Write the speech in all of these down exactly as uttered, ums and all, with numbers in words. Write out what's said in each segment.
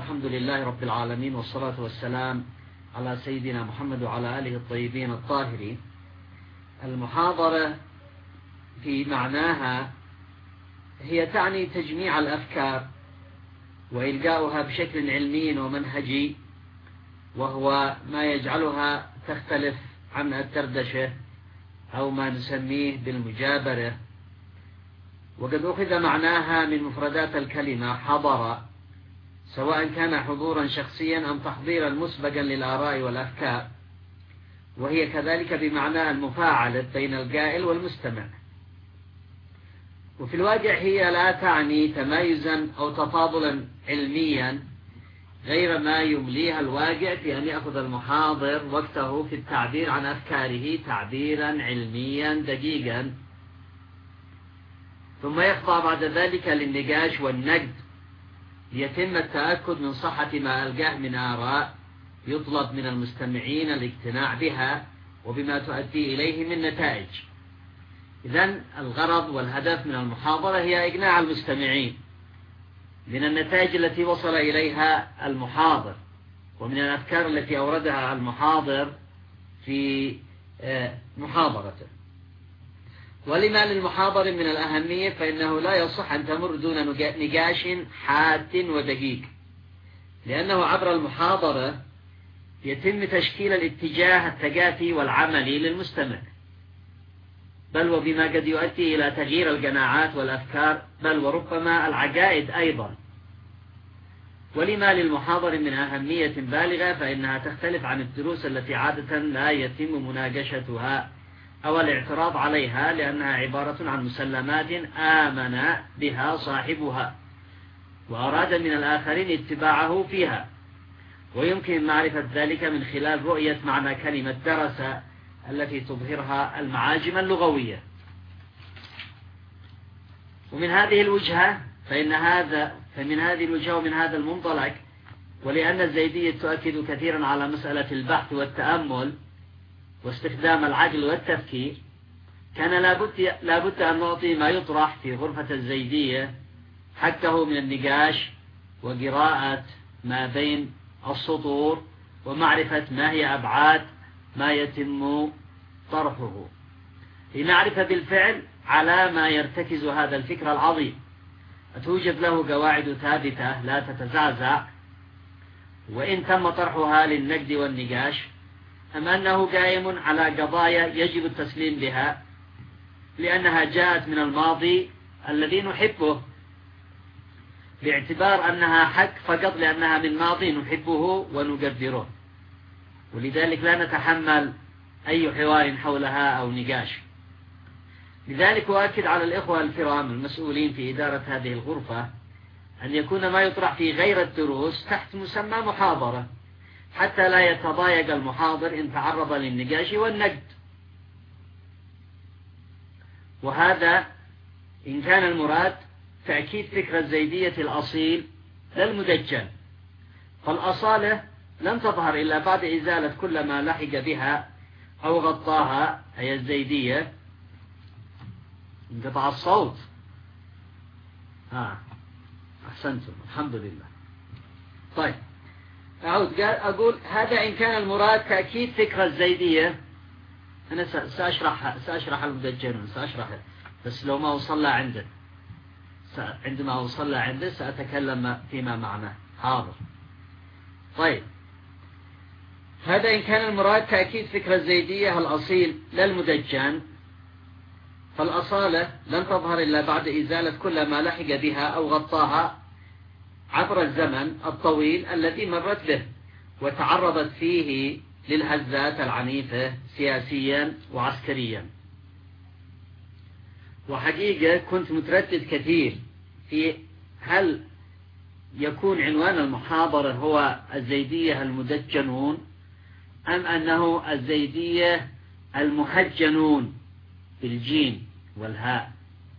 الحمد لله رب العالمين، والصلاة والسلام على سيدنا محمد وعلى آله الطيبين الطاهرين. المحاضرة في معناها هي تعني تجميع الأفكار وإلقاؤها بشكل علمي ومنهجي، وهو ما يجعلها تختلف عن الدردشة أو ما نسميه بالمجابرة. وقد أخذ معناها من مفردات الكلمة حضر، سواء كان حضورا شخصيا أم تحضيرا مسبقا للآراء والأفكار، وهي كذلك بمعنى المفاعلة بين القائل والمستمع. وفي الواقع هي لا تعني تمايزا أو تفاضلا علميا غير ما يمليها الواقع في أن يأخذ المحاضر وقته في التعبير عن أفكاره تعبيرا علميا دقيقا، ثم يخضع بعد ذلك للنقاش والنقد ليتم التأكد من صحة ما ألقاه من آراء يطلب من المستمعين الاقتناع بها وبما تؤدي إليه من نتائج. إذن الغرض والهدف من المحاضرة هي إقناع المستمعين من النتائج التي وصل إليها المحاضر ومن الأفكار التي أوردها المحاضر في محاضرته. ولما للمحاضر من الأهمية فإنه لا يصح أن تمر دون نقاش حاد ودقيق، لأنه عبر المحاضرة يتم تشكيل الاتجاه الثقافي والعملي للمستمع، بل وبما قد يؤدي إلى تغيير القناعات والأفكار، بل وربما العقائد أيضا. ولما للمحاضر من أهمية بالغة فإنها تختلف عن الدروس التي عادة لا يتم مناقشتها أو الاعتراض عليها، لأنها عبارة عن مسلمات آمن بها صاحبها وأراد من الآخرين اتباعه فيها، ويمكن معرفة ذلك من خلال رؤية معنى كلمة درس التي تظهرها المعاجم اللغوية. ومن هذه الوجهة فإن هذا فمن هذه الوجهة ومن هذا المنطلق، ولأن الزيدية تؤكد كثيرا على مسألة البحث والتأمل واستخدام العقل والتفكير، كان لابد لابد أن نعطي ما يطرح في غرفة الزيدية حقه من النقاش وقراءة ما بين السطور ومعرفة ما هي أبعاد ما يتم طرحه، لنعرف بالفعل على ما يرتكز هذا الفكر العظيم، توجد له قواعد ثابتة لا تتزعزع وإن تم طرحها للنقد والنقاش، أم أنه قائم على قضايا يجب التسليم بها لأنها جاءت من الماضي الذي نحبه، باعتبار أنها حق فقط لأنها من ماضي نحبه ونقدره، ولذلك لا نتحمل أي حوار حولها أو نقاش. لذلك أؤكد على الإخوة الكرام المسؤولين في إدارة هذه الغرفة أن يكون ما يطرح في غير الدروس تحت مسمى محاضرة، حتى لا يتضايق المحاضر إن تعرض للنقاش والنقد. وهذا إن كان المراد تأكيد فكرة الزيدية الأصيل لا المدجن، فالأصالة لن تظهر إلا بعد إزالة كل ما لحق بها أو غطاها، أي الزيدية. انقطع الصوت. آه. أحسنتم، الحمد لله. طيب أعود أقول هذا إن كان المراد تأكيد فكرة الزيدية. أنا سأشرح سأشرح المدجنون سأشرح، بس لو ما وصلنا عنده عندما وصلنا عنده سأتكلم فيما معناه. حاضر. طيب هذا إن كان المراد تأكيد فكرة الزيدية الأصيل لا المدجن، فالأصالة لن تظهر إلا بعد إزالة كل ما لحق بها أو غطاها عبر الزمن الطويل الذي مرت به وتعرضت فيه للهزات العنيفة سياسيا وعسكريا. وحقيقة كنت متردد كثير في هل يكون عنوان المحاضرة هو الزيدية المدجنون أم أنه الزيدية المحجنون بالجيم والهاء،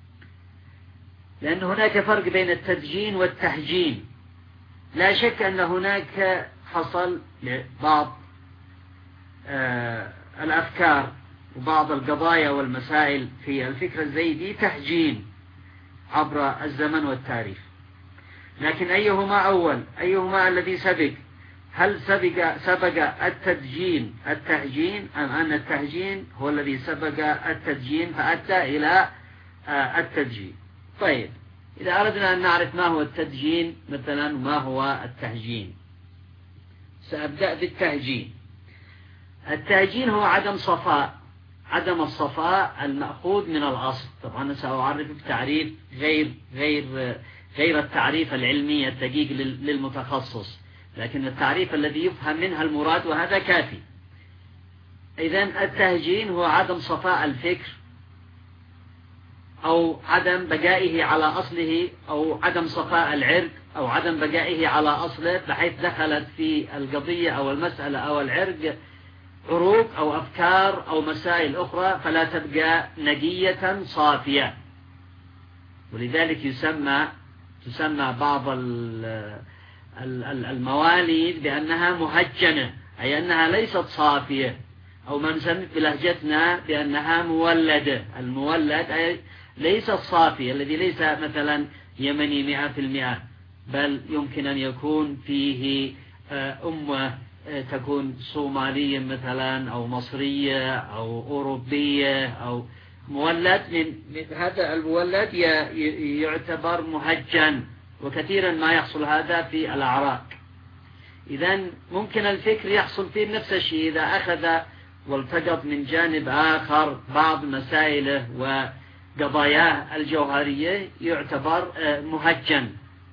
لأن هناك فرق بين التدجين والتهجين. لا شك أن هناك حصل بعض آه الأفكار وبعض القضايا والمسائل في الفكر الزيدي تهجين عبر الزمن والتاريخ، لكن أيهما أول؟ أيهما الذي سبق؟ هل سبق سبق التدجين التهجين أم أن التهجين هو الذي سبق التدجين فأدى إلى التدجين؟ طيب، إذا أردنا أن نعرف ما هو التدجين مثلا ما هو التهجين، سأبدأ بالتهجين. التهجين هو عدم صفاء عدم الصفاء المأخوذ من الأصل. طبعا سأعرف بتعريف غير غير غير التعريف العلمي الدقيق للمتخصص، لكن التعريف الذي يفهم منها المراد وهذا كافي. إذن التهجين هو عدم صفاء الفكر أو عدم بقائه على أصله، أو عدم صفاء العرق، أو عدم بقائه على أصله بحيث دخلت في القضية أو المسألة أو العرق عروق أو أفكار أو مسائل أخرى فلا تبقى نقية صافية. ولذلك يسمى تسمى بعض المواليد بأنها مهجنة، أي أنها ليست صافية، أو ما نسمي بلهجتنا بأنها مولدة. المولد أي ليس الصافي الذي ليس مثلا يمني مئة في المئة، بل يمكن أن يكون فيه أمة تكون صومالية مثلا أو مصرية أو أوروبية أو مولد. من هذا المولد يعتبر مهجن، وكثيرا ما يحصل هذا في الأعراق. إذن ممكن الفكر يحصل فيه نفس الشيء إذا أخذ والتقط من جانب آخر بعض مسائله وقضاياه الجوهرية يعتبر مهجن.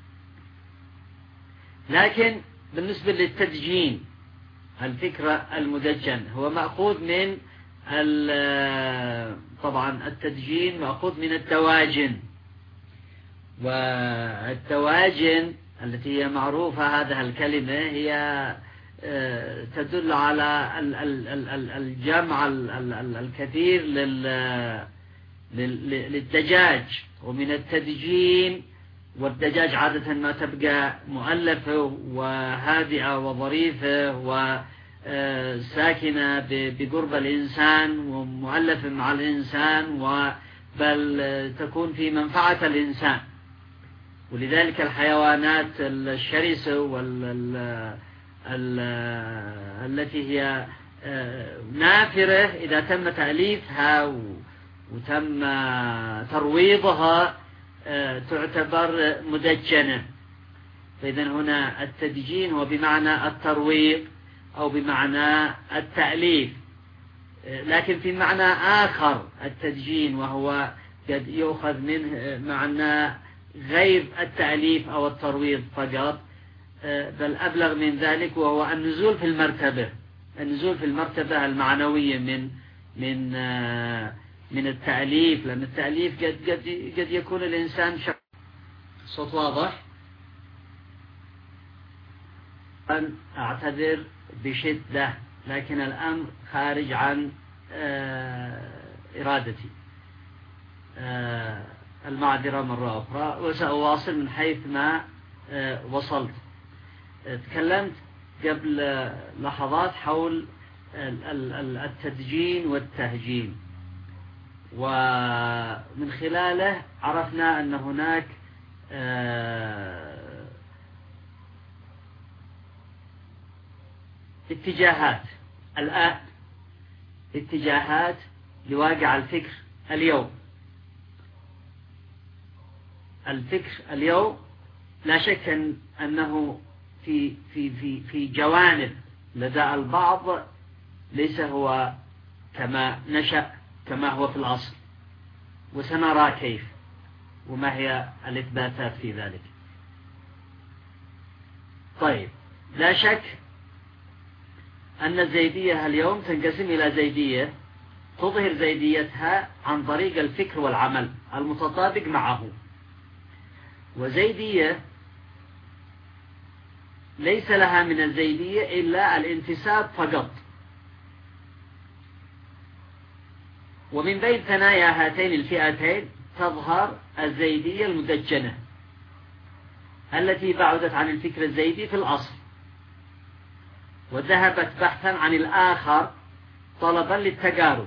لكن بالنسبة للتدجين الفكرة المدجن هو مأخوذ من طبعا التدجين مأخوذ من الدواجن، والدواجن التي هي معروفة هذه الكلمة هي تدل على الجمع الكثير للدجاج، ومن التدجين، والدجاج عادة ما تبقى مؤلفة وهادئة وظريفة وساكنة بقرب الإنسان ومؤلفة مع الإنسان، بل تكون في منفعة الإنسان. ولذلك الحيوانات الشرسة وال التي هي نافرة إذا تم تأليفها وتم ترويضها تعتبر مدجنة. فإذا هنا التدجين هو بمعنى الترويض أو بمعنى التأليف، لكن في معنى آخر التدجين وهو قد يؤخذ منه معنى غير التأليف أو الترويض فقط، بل أبلغ من ذلك، وهو النزول في المرتبة النزول في المرتبة المعنوية من من من التأليف. لأن التأليف قد قد قد يكون الإنسان شخص. صوت واضح؟ أن أعتذر بشدة، لكن الأمر خارج عن إرادتي، المعذرة مرة أخرى، وسأواصل من حيث ما وصلت. تكلمت قبل لحظات حول التدجين والتهجين، ومن خلاله عرفنا أن هناك اتجاهات الآن اتجاهات لواقع الفكر اليوم. الفكر اليوم لا شك أنه في في في في جوانب لدى البعض ليس هو كما نشأ كما هو في الأصل، وسنرى كيف وما هي الإثباتات في ذلك. طيب، لا شك أن الزيدية اليوم تنقسم إلى زيدية تظهر زيديتها عن طريق الفكر والعمل المتطابق معه، وزيدية ليس لها من الزيدية إلا الانتساب فقط. ومن بين ثنايا هاتين الفئتين تظهر الزيدية المدجنة التي بعدت عن الفكر الزيدي في الأصل، وذهبت بحثا عن الآخر طلبا للتقارب،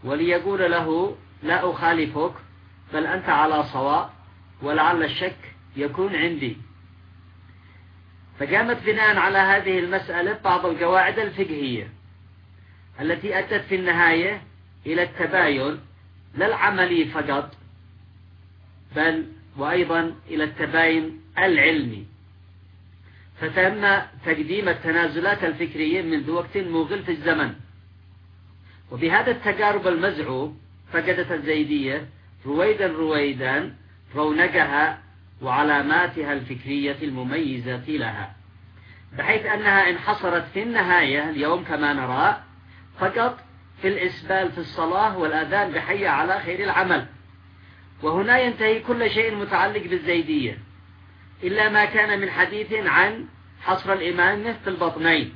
وليقول له لا أخالفك بل أنت على صواب، ولعل الشك يكون عندي. فقامت بناء على هذه المسألة بعض القواعد الفقهية التي أدت في النهاية إلى التباين لا العملي فقط، بل وأيضا إلى التباين العلمي. فتم تقديم التنازلات الفكرية منذ وقت مغل في الزمن. وبهذا التقارب المزعوم فقدت الزيدية رويدا رويدا رونقها وعلاماتها الفكرية المميزة لها، بحيث أنها انحصرت في النهاية اليوم كما نرى فقط في الإسبال في الصلاة والأذان بحي على خير العمل. وهنا ينتهي كل شيء متعلق بالزيدية إلا ما كان من حديث عن حصر الإمامة في البطنين،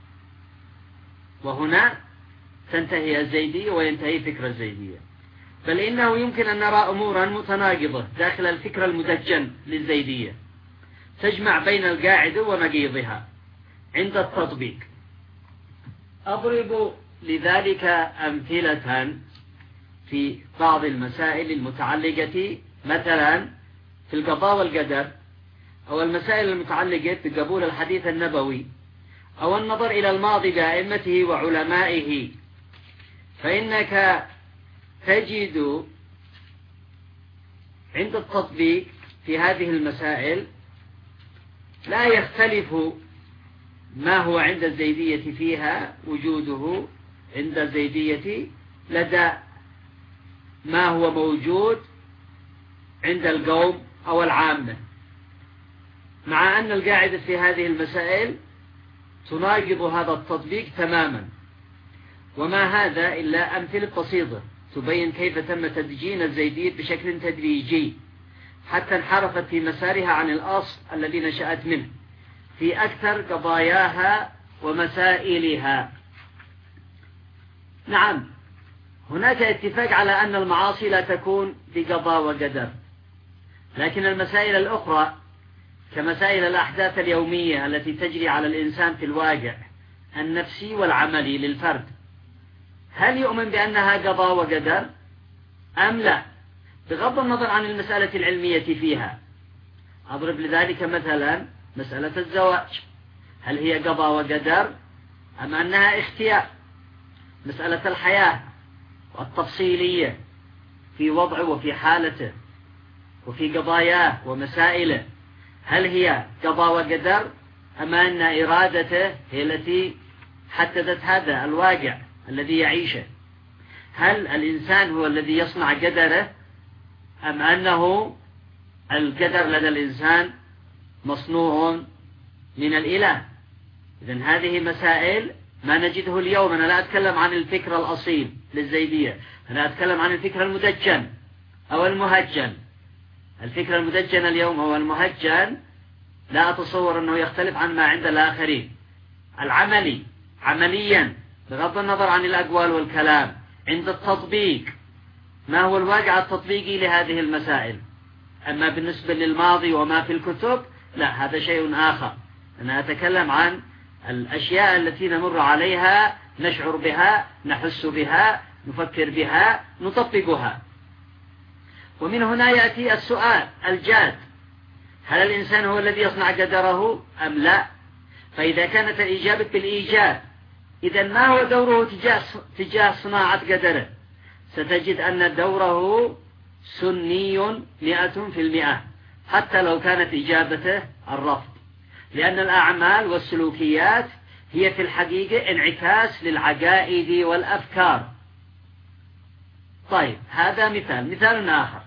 وهنا تنتهي الزيدية وينتهي فكر الزيدية. بل إنه يمكن أن نرى أمورا متناقضة داخل الفكر المدجن للزيدية تجمع بين القاعدة ومقيضها عند التطبيق. أضرب لذلك أمثلة في بعض المسائل المتعلقة مثلا في القضاء والقدر، أو المسائل المتعلقة بقبول الحديث النبوي، أو النظر إلى الماضي بأئمته وعلمائه. فإنك تجد عند التطبيق في هذه المسائل لا يختلف ما هو عند الزيدية فيها وجوده عند الزيدية لدى ما هو موجود عند القوم أو العامة، مع أن القاعدة في هذه المسائل تناقض هذا التطبيق تماما. وما هذا إلا أمثلة بسيطة تبين كيف تم تدجين الزيدية بشكل تدريجي حتى انحرفت في مسارها عن الأصل الذي نشأت منه في أكثر قضاياها ومسائلها. نعم، هناك اتفاق على أن المعاصي لا تكون بقضاء وقدر، لكن المسائل الأخرى كمسائل الأحداث اليومية التي تجري على الإنسان في الواقع النفسي والعملي للفرد، هل يؤمن بأنها قضاء وقدر أم لا، بغض النظر عن المسألة العلمية فيها؟ أضرب لذلك مثلا مسألة الزواج، هل هي قضاء وقدر أم أنها اختيار؟ مسألة الحياة والتفصيلية في وضعه وفي حالته وفي قضاياه ومسائله، هل هي قضاء وقدر أم أن إرادته هي التي حددت هذا الواقع الذي يعيشه؟ هل الإنسان هو الذي يصنع قدره أم أنه القدر لدى الإنسان مصنوع من الإله؟ إذن هذه مسائل ما نجده اليوم. أنا لا أتكلم عن الفكر الأصيل للزيدية، أنا أتكلم عن الفكر المدجن أو المهجن. الفكر المدجن اليوم أو المهجن لا أتصور أنه يختلف عن ما عند الآخرين. العملي عمليا بغض النظر عن الأقوال والكلام عند التطبيق ما هو الواقع التطبيقي لهذه المسائل. أما بالنسبة للماضي وما في الكتب لا، هذا شيء آخر. أنا أتكلم عن الأشياء التي نمر عليها، نشعر بها، نحس بها، نفكر بها، نطبقها. ومن هنا يأتي السؤال الجاد: هل الإنسان هو الذي يصنع قدره أم لا؟ فإذا كانت الإجابة بالإيجاب، إذن ما هو دوره تجاه, تجاه صناعة قدره؟ ستجد أن دوره سني مئة في المئة، حتى لو كانت إجابته الرفض، لأن الأعمال والسلوكيات هي في الحقيقة انعكاس للعقائد والأفكار. طيب، هذا مثال. مثال آخر: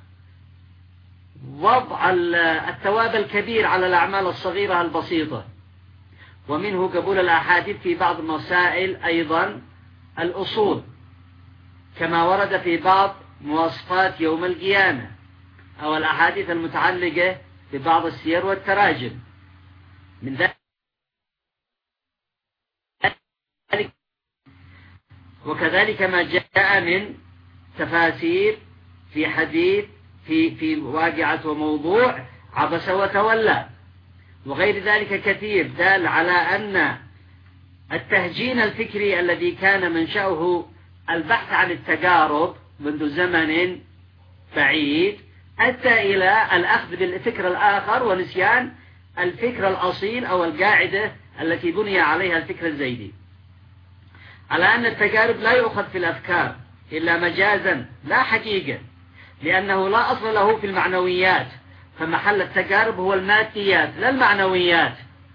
وضع الثواب الكبير على الأعمال الصغيرة البسيطة، ومنه قبول الأحاديث في بعض مسائل أيضا الأصول، كما ورد في بعض مواصفات يوم القيامة، أو الأحاديث المتعلقة ببعض السير والتراجم. من ذلك وكذلك ما جاء من تفاسير في حديث في في واقعة وموضوع عبس وتولى، وغير ذلك كثير دال على أن التهجين الفكري الذي كان منشأه البحث عن التجارب منذ زمن بعيد أدى إلى الأخذ بالفكر الآخر ونسيان الفكر الأصيل أو القاعدة التي بني عليها الفكر الزيدي، على أن التجارب لا يؤخذ في الأفكار إلا مجازا لا حقيقة، لأنه لا أصل له في المعنويات، فمحل التجارب هو الماديات لا المعنويات،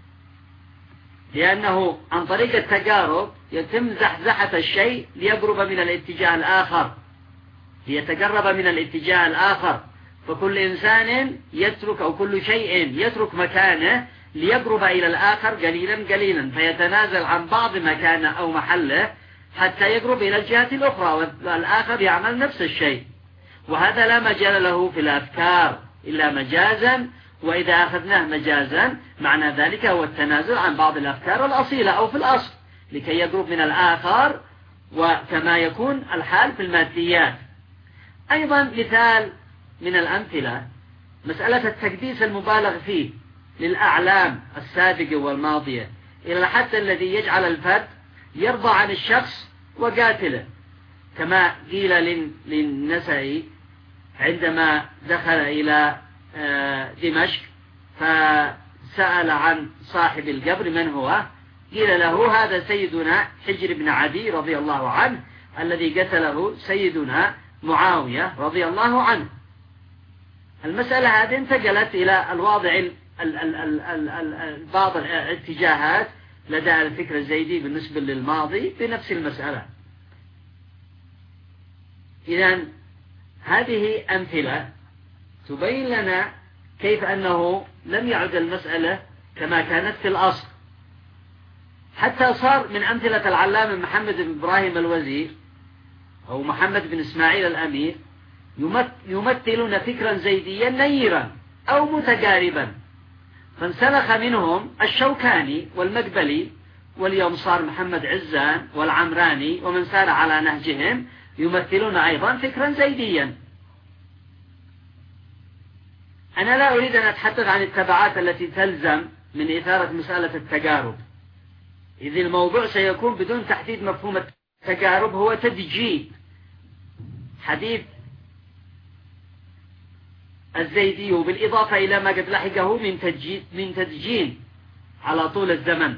لأنه عن طريق التجارب يتم زحزحة الشيء ليقرب من الاتجاه الآخر، ليتقرب من الاتجاه الآخر، فكل إنسان يترك أو كل شيء يترك مكانه ليقرب إلى الآخر قليلا قليلا، فيتنازل عن بعض مكانه أو محله حتى يقرب إلى الجهة الأخرى، والآخر يعمل نفس الشيء، وهذا لا مجال له في الأفكار إلا مجازا، وإذا أخذناه مجازا معنى ذلك هو التنازل عن بعض الأفكار الأصيلة أو في الأصل لكي يقرب من الآخر، وكما يكون الحال في الماديات. أيضا مثال من الأمثلة مسألة التكديس المبالغ فيه للأعلام السابقة والماضية إلى الحد الذي يجعل الفرد يرضى عن الشخص وقاتله، كما قيل للنسائي عندما دخل إلى دمشق فسأل عن صاحب القبر من هو، قيل له هذا سيدنا حجر بن عدي رضي الله عنه الذي قتله سيدنا معاوية رضي الله عنه. المسألة هذه انتقلت إلى الواضع ال ال ال ال ال ال بعض الاتجاهات لدى الفكر الزيدي بالنسبة للماضي بنفس المسألة. إذن هذه أمثلة تبين لنا كيف أنه لم يعد المسألة كما كانت في الأصل، حتى صار من أمثلة العلامة محمد بن إبراهيم الوزير أو محمد بن إسماعيل الأمير يمثلون فكرا زيديا نيرا أو متقاربا، فانسلخ منهم الشوكاني والمقبلي، واليوم صار محمد عزان والعمراني ومن سار على نهجهم يمثلون أيضا فكرا زيديا. أنا لا أريد أن أتحدث عن التبعات التي تلزم من إثارة مسألة التجارب، إذ الموضوع سيكون بدون تحديد مفهوم التجارب هو تدجيج حديث الزيدي، بالإضافة إلى ما قد لحقه من من تدجين على طول الزمن.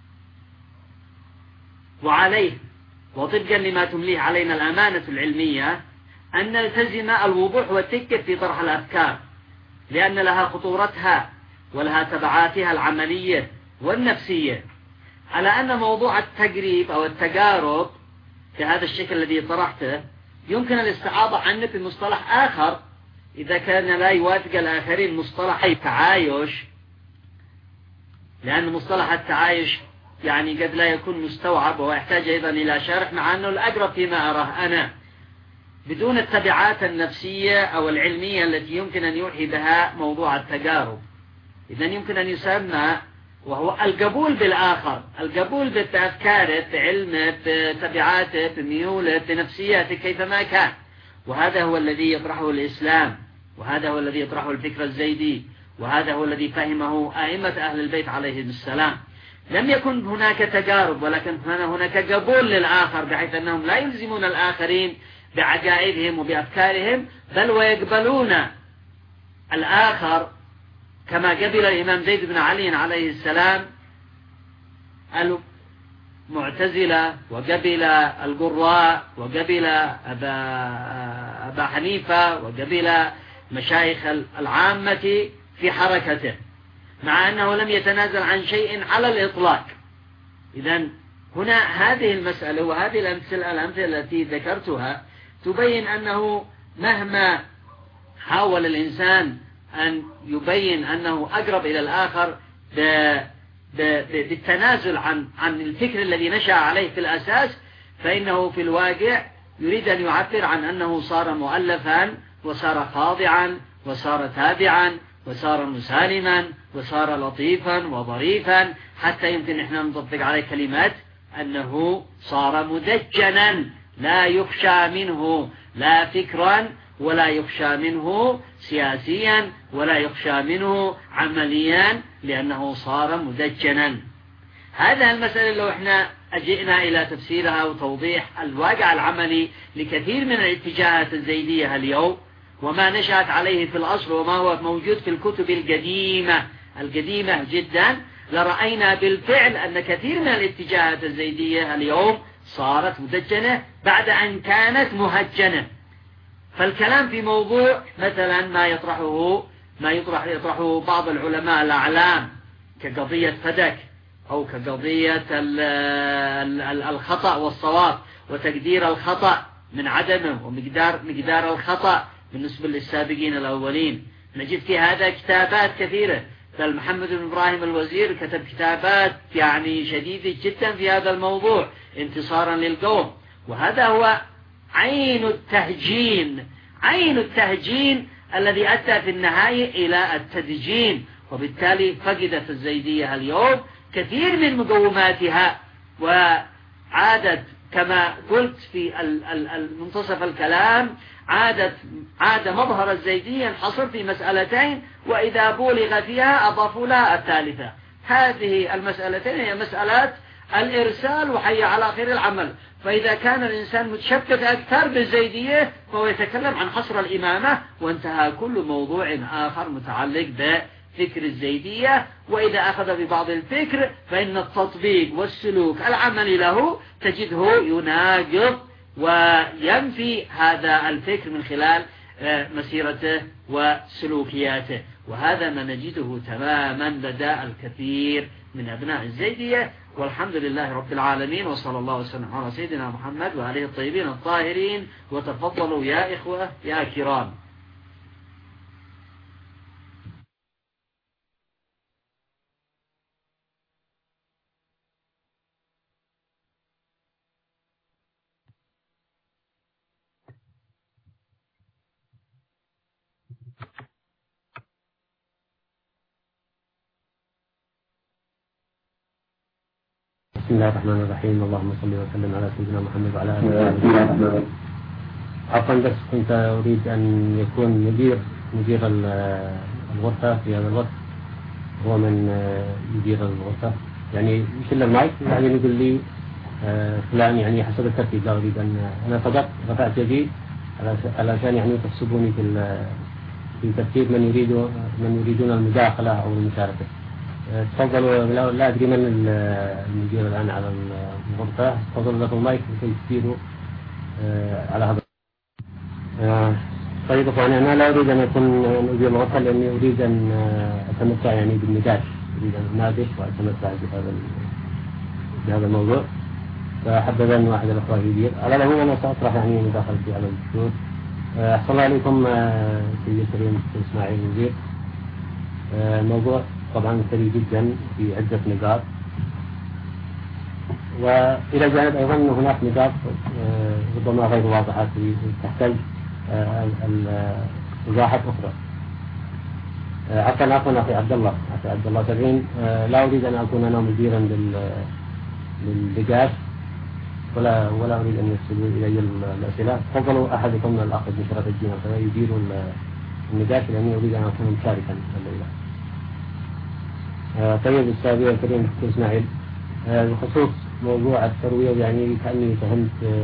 وعليه وطبقا لما تمليه علينا الأمانة العلمية أن نلتزم الوضوح والدقة في طرح الأفكار، لأن لها خطورتها ولها تبعاتها العملية والنفسية، على أن موضوع التقريب أو التقارب في هذا الشكل الذي طرحته يمكن الاستعاضة عنه في مصطلح آخر إذا كان لا يوافق الآخرين، مصطلح التعايش، لأن مصطلح التعايش يعني قد لا يكون مستوعب ويحتاج أيضا إلى شرح، مع أنه الأقرب فيما أراه أنا بدون التبعات النفسية أو العلمية التي يمكن أن يوحي بها موضوع التقارب. إذن يمكن أن يسمى وهو القبول بالآخر، القبول بأفكاره بعلمه بتبعاته بميوله بنفسياته كيفما كان، وهذا هو الذي يطرحه الإسلام، وهذا هو الذي يطرحه الفكر الزيدي، وهذا هو الذي فهمه أئمة أهل البيت عليهم السلام. لم يكن هناك تجارب، ولكن كان هناك قبول للآخر، بحيث أنهم لا يلزمون الآخرين بعقائدهم وبأفكارهم، بل ويقبلون الآخر كما قبل الإمام زيد بن علي عليه السلام المعتزلة، وقبل القراء، وقبل أبا, أبا حنيفة، وقبل مشايخ العامة في حركته، مع أنه لم يتنازل عن شيء على الإطلاق. إذن هنا هذه المسألة وهذه الأمثلة, الأمثلة التي ذكرتها تبين أنه مهما حاول الإنسان أن يبين أنه أقرب إلى الآخر بالتنازل عن عن الفكر الذي نشأ عليه في الأساس، فإنه في الواقع يريد أن يعبر عن أنه صار مؤلفا، وصار خاضعا، وصار تابعا، وصار مسالما، وصار لطيفا وظريفا، حتى يمكن إحنا نطبق عليه كلمات أنه صار مدجنا لا يخشى منه لا فكرا، ولا يخشى منه سياسيا، ولا يخشى منه عمليا، لأنه صار مدجنا. هذا المسألة لو احنا أجئنا إلى تفسيرها وتوضيح الواقع العملي لكثير من الاتجاهات الزيدية اليوم، وما نشأت عليه في الأصل وما هو موجود في الكتب القديمة القديمة جدا، لرأينا بالفعل أن كثير من الاتجاهات الزيدية اليوم صارت مدجنة بعد أن كانت مهجنة. فالكلام في موضوع مثلا ما يطرحه ما يطرح يطرحه بعض العلماء الأعلام كقضية فدك أو كقضية الخطأ والصواب وتقدير الخطأ من عدمه ومقدار مقدار الخطأ بالنسبة للسابقين الأولين، نجد في هذا كتابات كثيرة. فالمحمد بن إبراهيم الوزير كتب كتابات يعني شديدة جدا في هذا الموضوع انتصارا للقوم، وهذا هو عين التهجين عين التهجين الذي أدى في النهاية إلى التدجين، وبالتالي فقدت الزيدية اليوم كثير من مقوماتها، وعادت كما قلت في منتصف الكلام عادت عاد مظهر الزيدية ينحصر في مسألتين، وإذا بولغ فيها أضافوا لها الثالثة. هذه المسألتين هي مسألة الإرسال وحي على خير العمل. فإذا كان الإنسان متشبث أكثر بالزيدية فهو يتكلم عن حصر الإمامة، وانتهى كل موضوع آخر متعلق بفكر الزيدية. وإذا أخذ ببعض الفكر فإن التطبيق والسلوك العملي له تجده يناقض وينفي هذا الفكر من خلال مسيرته وسلوكياته، وهذا ما نجده تماما لدى الكثير من أبناء الزيدية. والحمد لله رب العالمين، وصلى الله وسلم على سيدنا محمد وآله الطيبين الطاهرين. وتفضلوا يا إخوة يا كرام. بسم الله الرحمن الرحيم. اللهم صل وسلم على سيدنا محمد وعلى آله وصحبه. عفوا بس كنت أريد أن يكون مدير مدير الغرفة في هذا الوقت هو من يدير الغرفة، يعني يشيل المايك يعني يقول لي فلان يعني حسب الترتيب. لا أريد أن أنا فقط رفعت يدي علشان يعني تحسبوني في في ترتيب من يريد من يريدون المداخلة أو المشاركة. تفضلوا. لا أدري من المدير الآن على الغرفة. تفضلوا لكم المايك لكي تفيدوا على هذا. طيب أخواني، أنا لا أريد أن أكون مدير الغرفة لأني أريد أن أتمتع يعني بالنقاش، أريد أن أناقش وأتمتع بهذا بهذا الموضوع، فحبذا أن واحد الأخوة يدير. على العموم أنا سأطرح يعني مداخلتي على الدكتور. أحسن الله عليكم سيدي الكريم إسماعيل الوزير. الموضوع طبعا ثري جدا في عدة نقاط، وإلى جانب أيضا هناك نقاط ربما غير واضحة تحتاج إيضاحات أخرى. عفوا عفوا أخي عبد الله أخي عبد الله سبعين. لا أريد أن أكون أنا مديرا للنقاش ولا ولا أريد أن يرسلوا إلي الأسئلة. تفضلوا أحدكم من الأخ بن شرف الدين يدير النقاش لأني أريد أن أكون مشاركا الليلة. طيب السابق الكريم دكتور إسماعيل، بخصوص موضوع الترويض يعني كأني فهمت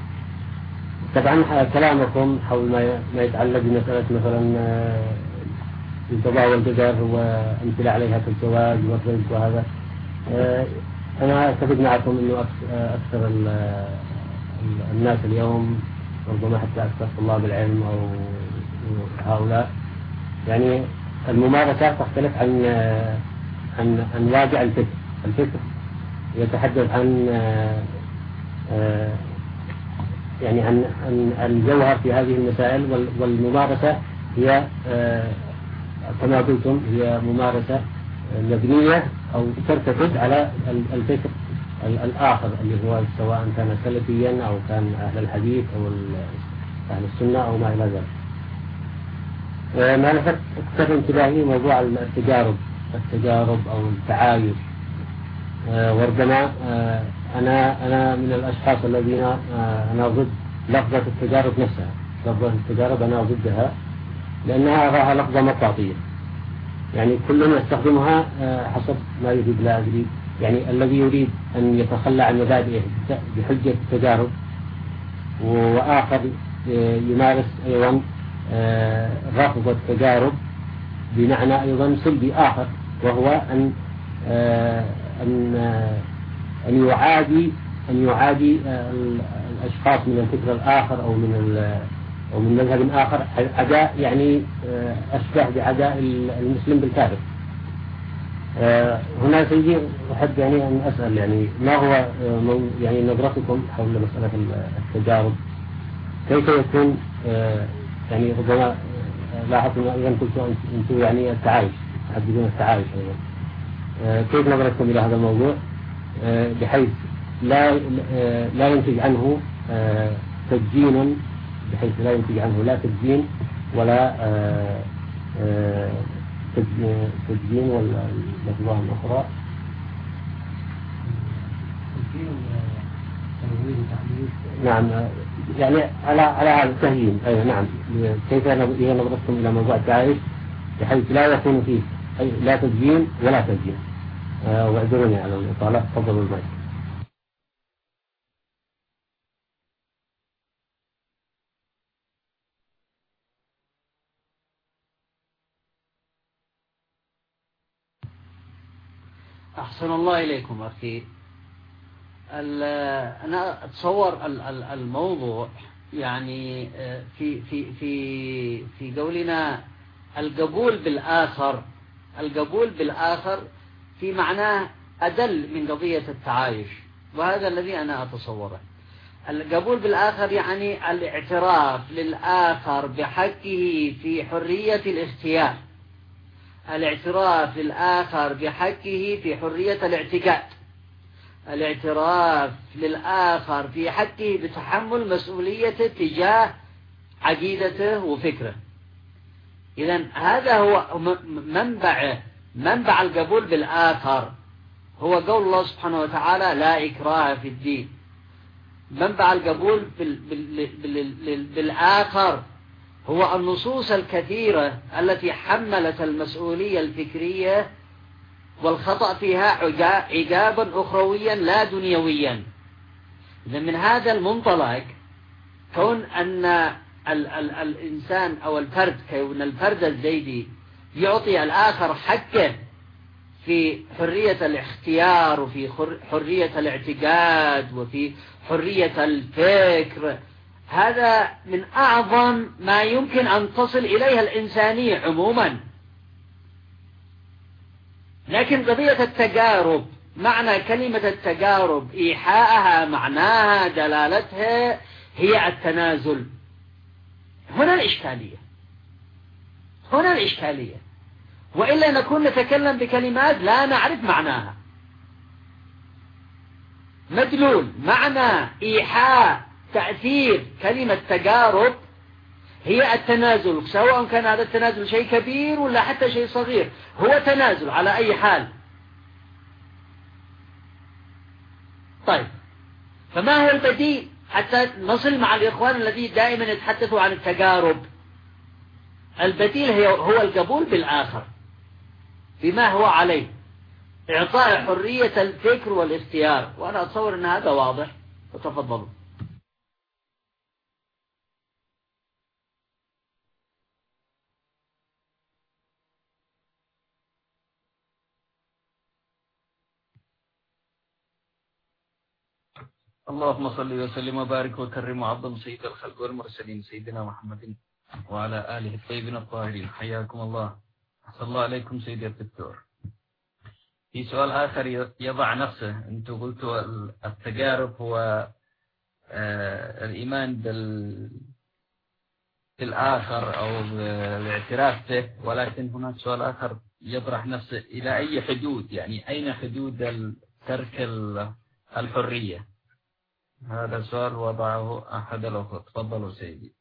طبعا كلامكم حول ما ما يتعلق بمسألة مثلا القضاء والقدر وأمثلة عليها في الزواج والرزق وهذا. أنا أتفق معكم إنه أكثر الناس اليوم ربما حتى أكثر طلاب العلم أو هؤلاء يعني الممارسة تختلف عن عن عن واقع الفكر. الفكر يتحدث عن يعني عن عن الجوهر في هذه المسائل، والممارسة هي كما قلتم هي ممارسة مبنية أو ترتكز على الفكر الآخر اللي هو سواء كان سلفيا أو كان أهل الحديث أو أهل السنة أو ما إلى ذلك. ما لفت أكثر انتباهي موضوع التجارب التجارب أو التعايش. وربما أنا أنا من الأشخاص الذين أنا ضد لفظة التجارب نفسها. لفظة التجارب أنا ضدها لأنها أراها لفظة مطاطية، يعني كل يستخدمها حسب ما يريد. لا أدري يعني الذي يريد أن يتخلى عن مبادئه بحجة التجارب، وآخر يمارس أيضا الرفض والتجارب بمعنى أيضا سلبي آخر، وهو أن أن أن يعادي أن يعادي الأشخاص من الفكر الآخر أو من أو من مذهب آخر عداء، يعني أشبه بعداء المسلم بالكافر. هنا سيدي أحب يعني أن أسأل يعني ما هو يعني نظرتكم حول مسألة التجارب؟ كيف يكون يعني ربما لاحظوا أيضا قلت أنتم يعني التعايش تحددون التعايش أيضا، كيف نظرتكم إلى هذا الموضوع بحيث لا لا ينتج عنه تدجين، بحيث لا ينتج عنه لا تدجين ولا تدجين ولا اللفظة الأخرى نعم، يعني على على هذا التهيين. أي نعم، كيف هي نظرتكم إلى موضوع التعايش بحيث لا يكون فيه لا تدجين ولا تدجين؟ واعذروني على الإطالة، تفضلوا المايك. أحسن الله إليكم أخي. أنا أتصور الموضوع يعني في في في في قولنا القبول بالآخر، القبول بالآخر في معناه أدل من قضية التعايش، وهذا الذي أنا أتصوره. القبول بالآخر يعني الاعتراف للآخر بحقه في حرية الاختيار، الاعتراف للآخر بحقه في حرية الاعتقاد، الاعتراف للآخر في حقه بتحمل مسؤوليته تجاه عقيدته وفكره. إذن هذا هو منبع منبع القبول بالآخر، هو قول الله سبحانه وتعالى لا إكراه في الدين. منبع القبول بالآخر هو النصوص الكثيرة التي حملت المسؤولية الفكرية والخطأ فيها عقابا أخرويا لا دنيويا. إذا من هذا المنطلق كون أن ال ال الإنسان أو الفرد، كون الفرد الزيدي يعطي الآخر حقه في حرية الاختيار وفي حرية الاعتقاد وفي حرية الفكر، هذا من أعظم ما يمكن أن تصل إليها الإنسانية عموما. لكن قضية التجارب، معنى كلمة التجارب إيحاءها معناها دلالتها هي التنازل. هنا الإشكالية، هنا الإشكالية، وإلا نكون نتكلم بكلمات لا نعرف معناها. مدلول معنى إيحاء تأثير كلمة تجارب هي التنازل، سواء كان هذا التنازل شيء كبير ولا حتى شيء صغير، هو تنازل على أي حال. طيب، فما هو البديل حتى نصل مع الإخوان الذين دائما يتحدثوا عن التجارب؟ البديل هو القبول بالآخر بما هو عليه، إعطاء حرية الفكر والاختيار، وأنا أتصور أن هذا واضح. وتفضلوا. اللهم صل وسلم وبارك وكرم وعظم سيد الخلق والمرسلين سيدنا محمد وعلى آله الطيبين الطاهرين. حياكم الله. أحسن الله عليكم سيدي الدكتور. في سؤال آخر يضع نفسه، أنتم قلتوا التجارب هو الإيمان بالآخر أو الاعتراف به، ولكن هناك سؤال آخر يطرح نفسه إلى أي حدود، يعني أين حدود ترك الحرية؟ هذا سؤال وضعه أحد الأخوة. تفضلوا سيدي.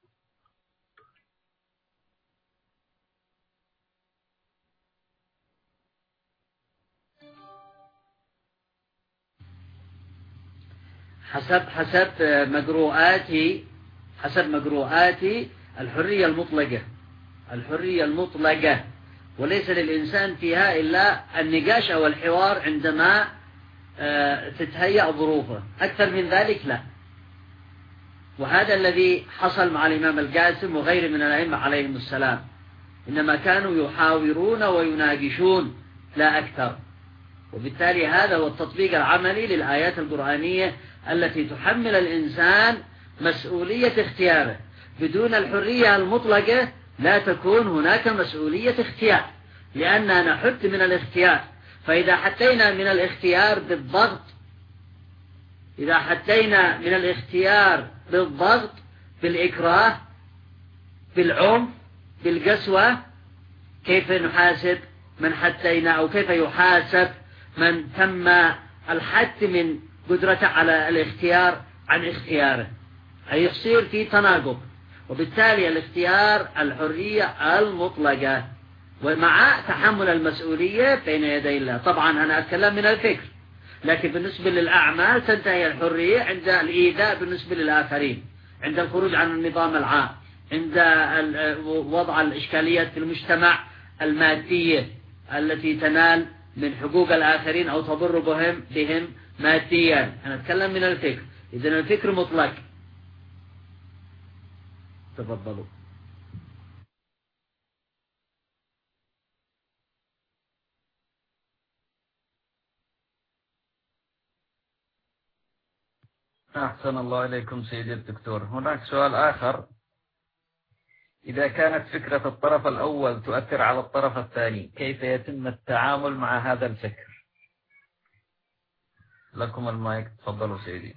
حسب حسب مقروءاتي حسب مقروءاتي الحرية المطلقة، الحرية المطلقة، وليس للإنسان فيها إلا النقاش أو الحوار عندما تتهيأ ظروفه، أكثر من ذلك لا. وهذا الذي حصل مع الإمام القاسم وغيره من الأئمة عليهم السلام، إنما كانوا يحاورون ويناقشون لا أكثر. وبالتالي هذا هو التطبيق العملي للآيات القرآنية التي تحمل الإنسان مسؤولية اختياره. بدون الحرية المطلقة لا تكون هناك مسؤولية اختيار، لأننا نحد من الاختيار. فإذا حدينا من الاختيار بالضغط إذا حدينا من الاختيار بالضغط، بالإكراه، بالعنف، بالقسوة، كيف نحاسب من حدينا، أو كيف يحاسب من تم الحد من قدرته على الاختيار عن اختياره؟ أي يصير في تناقض. وبالتالي الاختيار الحرية المطلقة ومع تحمل المسؤولية بين يدي الله. طبعا أنا أتكلم من الفكر، لكن بالنسبة للأعمال تنتهي الحرية عند الإيذاء بالنسبة للآخرين، عند الخروج عن النظام العام، عند وضع الإشكاليات في المجتمع المادية التي تنال من حقوق الآخرين أو تضر بهم بهم ماديا. أنا أتكلم من الفكر. إذن الفكر مطلق. تفضلوا. أحسن الله إليكم سيدي الدكتور. هناك سؤال آخر: إذا كانت فكرة الطرف الأول تؤثر على الطرف الثاني، كيف يتم التعامل مع هذا الفكر؟ لكم المايك، تفضلوا سيدي.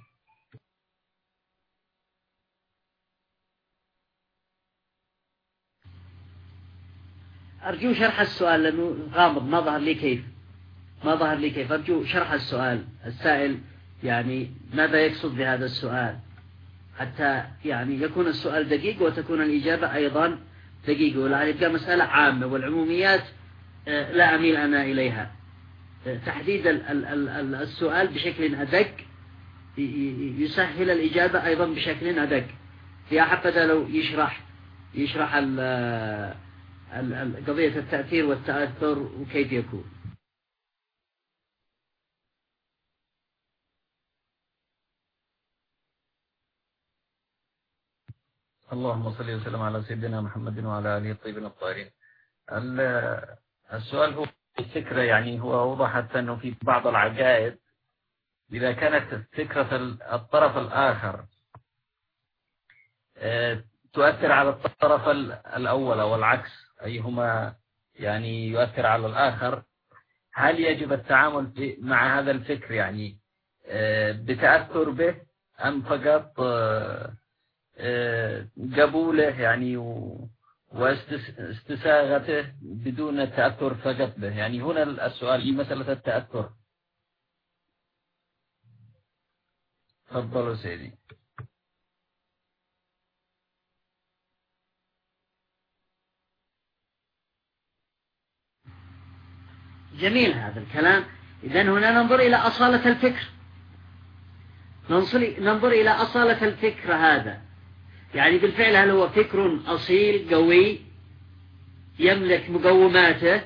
أرجو شرح السؤال لأنه غامض، ما ظهر لي كيف ما ظهر لي كيف أرجو شرح السؤال. السائل يعني ماذا يقصد بهذا السؤال، حتى يعني يكون السؤال دقيق وتكون الإجابة أيضا دقيقة، ولا يبقى مسألة عامة والعموميات لا أميل أنا إليها. تحديد السؤال بشكل أدق يسهل الإجابة أيضا بشكل أدق. في حبذا لو يشرح يشرح قضية التأثير والتأثر وكيف يكون. اللهم صل وسلم على سيدنا محمد وعلى آله الطيبين الطاهرين. السؤال هو الفكرة، يعني هو وضحت أنه في بعض العقائد إذا كانت فكرة الطرف الآخر تؤثر على الطرف الأول أو العكس، أيهما يعني يؤثر على الآخر، هل يجب التعامل مع هذا الفكر يعني بتأثر به أم فقط قبوله يعني واستساغته بدون التأثر فقط به؟ يعني هنا السؤال في مسألة التأثر. تفضلوا سيدي. جميل هذا الكلام. إذن هنا ننظر إلى أصالة الفكر، ننظر إلى أصالة الفكر هذا، يعني بالفعل هل هو فكر أصيل قوي يملك مقوماته؟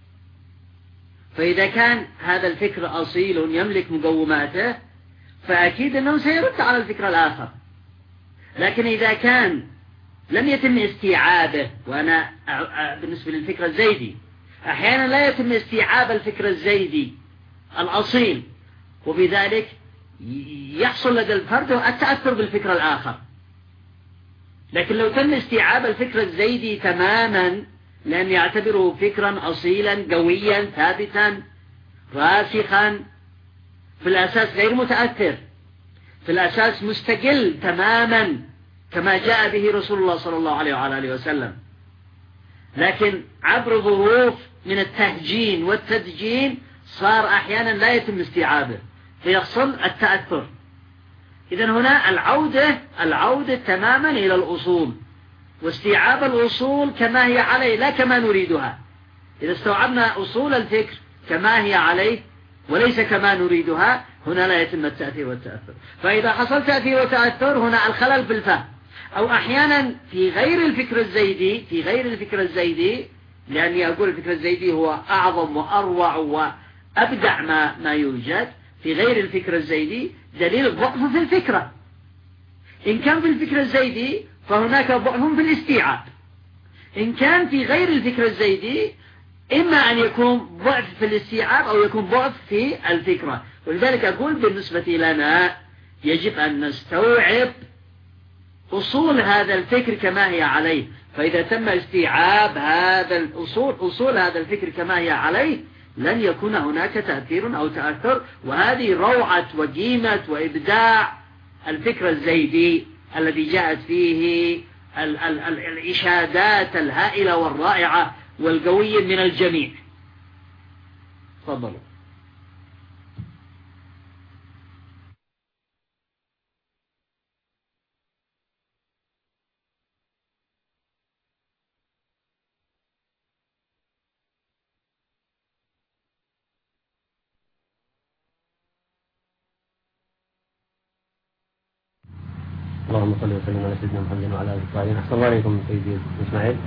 فإذا كان هذا الفكر أصيل يملك مقوماته فأكيد أنه سيرد على الفكر الآخر. لكن إذا كان لم يتم استيعابه، وأنا بالنسبة للفكر الزيدي أحيانا لا يتم استيعاب الفكر الزيدي الأصيل، وبذلك يحصل لدى الفرد التأثر بالفكر الآخر. لكن لو تم استيعاب الفكر الزيدي تماما، لأن يعتبره فكرا أصيلا قويا ثابتا راسخا في الأساس غير متأثر، في الأساس مستقل تماما كما جاء به رسول الله صلى الله عليه وعلى آله وسلم، لكن عبر ظروف من التهجين والتدجين صار أحيانا لا يتم استيعابه فيحصل التأثر. إذن هنا العودة العودة تماما إلى الأصول، واستيعاب الأصول كما هي عليه لا كما نريدها. إذا استوعبنا أصول الفكر كما هي عليه وليس كما نريدها، هنا لا يتم التأثير والتأثر. فإذا حصل تأثير وتأثر هنا الخلل في الفهم، أو أحيانا في غير الفكر الزيدي في غير الفكر الزيدي لأني أقول الفكر الزيدي هو أعظم وأروع وأبدع ما, ما يوجد. في غير الفكر الزيدي دليل الضعف في الفكرة، إن كان في الفكر الزيدي فهناك ضعف في الاستيعاب. إن كان في غير الفكر الزيدي إما أن يكون ضعف في الاستيعاب أو يكون ضعف في الفكرة. ولذلك أقول بالنسبة لنا يجب أن نستوعب أصول هذا الفكر كما هي عليه، فإذا تم استيعاب هذا الأصول أصول هذا الفكر كما هي عليه لن يكون هناك تأثير أو تأثر. وهذه روعة وقيمة وإبداع الفكر الزيدي الذي جاءت فيه ال ال ال الإشادات الهائلة والرائعة والقوية من الجميع. تفضلوا. اللهم صل وسلم على سيدنا محمد وعلى اله وصحبه اجمعين. احسن الله عليكم سيدي اسماعيل.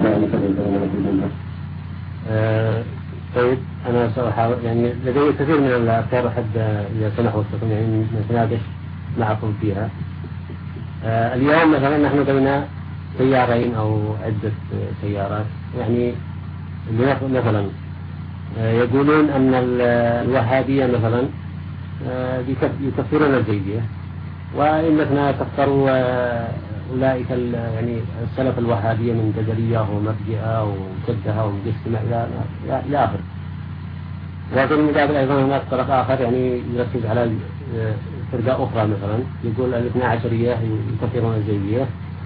آه طيب انا سأحاول يعني لدي كثير من الافكار حتى اذا سمحوا لكم يعني نتناقش معكم فيها. آه اليوم مثلا نحن بين سيارين او عدة سيارات، يعني مثلا آه يقولون ان الوهابية مثلا آه يكفرون الزيدية، وإننا تختاروا أولئك يعني السلف الوهابية من جدلية ومرجئة وجدها ومجسمة إلى إلى آخر. وفي المقابل أيضا هناك طرف آخر يعني يركز على فرقة أخرى مثلا يقول الاثنى عشرية يكفرون الزيدية،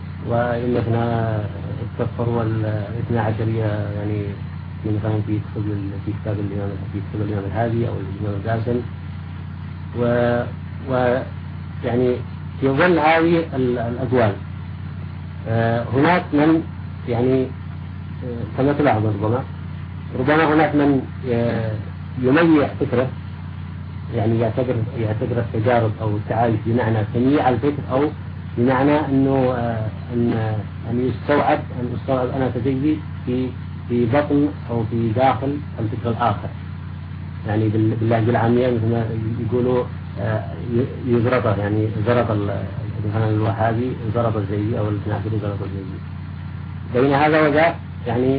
وإننا تكفروا الاثنى عشرية يعني مثلا في كتب في كتاب الإمام في كتاب الإمام الهادي أو الإمام القاسم. و و يعني في ظل هذه الأقوال هناك من يعني كما تلاحظ ربما ربما هناك من يميع فكرة، يعني يعتبر يعتبر التجارب أو التعايش بمعنى تمييع الفكر، أو بمعنى أنه أن أن يستوعب أن يستوعب أنا تجيبي في في بطن أو في داخل الفكر الآخر، يعني باللهجة العامية مثل ما يقولوا يزرط، يعني زرط مثلا الوهابي زرط الزيدي أو الجناحي زرط الزيدي. بين هذا وذاك يعني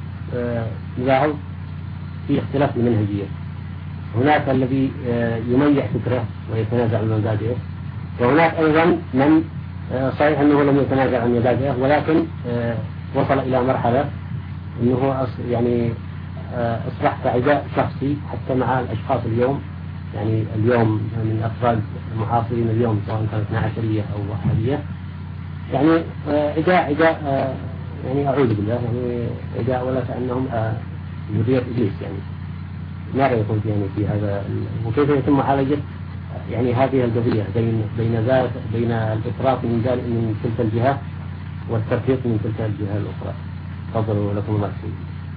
نلاحظ في اختلاف المنهجية. هناك الذي يميع فكره ويتنازع عن مبادئه، وهناك أيضا من صحيح أنه لم يتنازع عن مبادئه ولكن وصل إلى مرحلة أنه يعني أصبح كعداء شخصي حتى مع الأشخاص اليوم، يعني اليوم من أفراد المعاصرين اليوم سواء كانت اثنا عشرية أو وهابية، يعني عداء عداء يعني أعوذ بالله يعني عداء ولا كأنهم ذرية إبليس. يعني ما رأيكم يعني في هذا، وكيف يتم معالجة يعني هذه القضية بين بين ذات بين الإفراط من من تلك الجهة والتفريط من تلك الجهة الأخرى؟ تفضلوا لكم الله خير.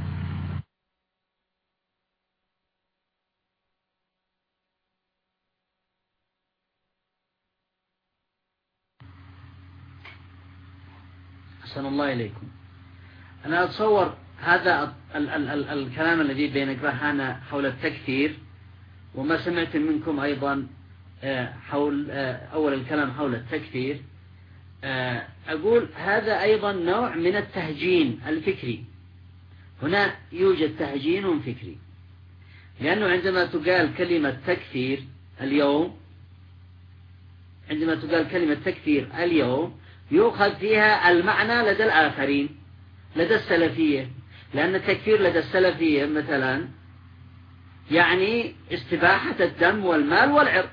أحسن الله إليكم. أنا أتصور هذا ال ال ال الكلام الذي بين قرهانا حول التكفير، وما سمعت منكم أيضا حول أول الكلام حول التكفير، أقول هذا أيضا نوع من التهجين الفكري. هنا يوجد تهجين فكري، لأنه عندما تقال كلمة تكفير اليوم عندما تقال كلمة تكفير اليوم يؤخذ فيها المعنى لدى الآخرين، لدى السلفية، لأن التكفير لدى السلفية مثلا يعني استباحة الدم والمال والعرض،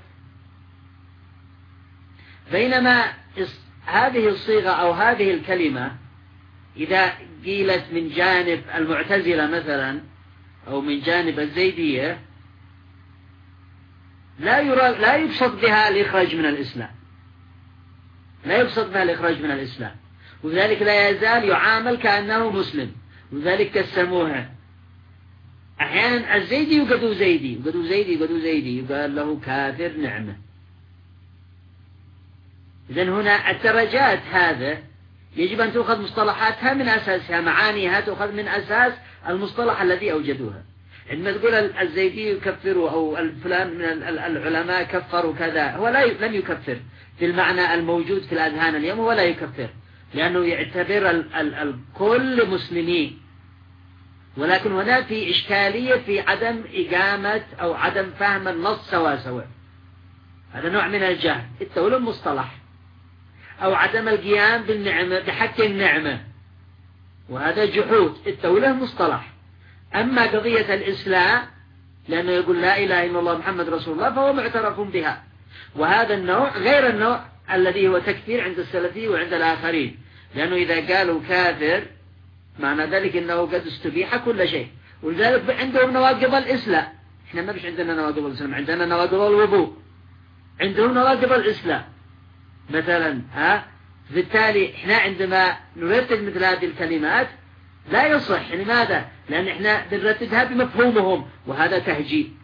بينما هذه الصيغة أو هذه الكلمة إذا قيلت من جانب المعتزلة مثلا أو من جانب الزيدية لا يرى لا يبسط بها الإخراج من الإسلام، لا يبسط بها الإخراج من الإسلام، وذلك لا يزال يعامل كأنه مسلم، وذلك قسموها أحيانا الزيدي يقدوا زيدي يقدوا زيدي يقدوا زيدي يقال له كافر نعمة. إذن هنا الدرجات هذا يجب أن تأخذ مصطلحاتها من أساسها، معانيها تأخذ من أساس المصطلح الذي أوجدوها. عندما تقول الزيدي يكفر أو الفلان من العلماء كفروا كذا، هو لا لم يكفر بالمعنى الموجود في الأذهان اليوم، هو لا يكفر لأنه يعتبر ال ال الكل مسلمين، ولكن هنا في إشكالية في عدم إقامة أو عدم فهم النص سوا سوا. هذا نوع من الجهل، التولى المصطلح، أو عدم القيام بالنعمة بحق النعمة، وهذا جحود، التولى مصطلح. أما قضية الإسلام لأنه يقول لا إله إلا الله محمد رسول الله فهو معترف بها، وهذا النوع غير النوع الذي هو تكفير عند السلفي وعند الآخرين، لأنه إذا قالوا كافر معنى ذلك أنه قد استبيح كل شيء، ولذلك عندهم نواقض الإسلام. إحنا ما بش عندنا نواقض الإسلام، عندنا نواقض الوضوء، عندهم نواقض الإسلام مثلا. ها بالتالي إحنا عندما نرتب مثل هذه الكلمات لا يصح. لماذا؟ لأن إحنا بنرتبها بمفهومهم، وهذا تهجير.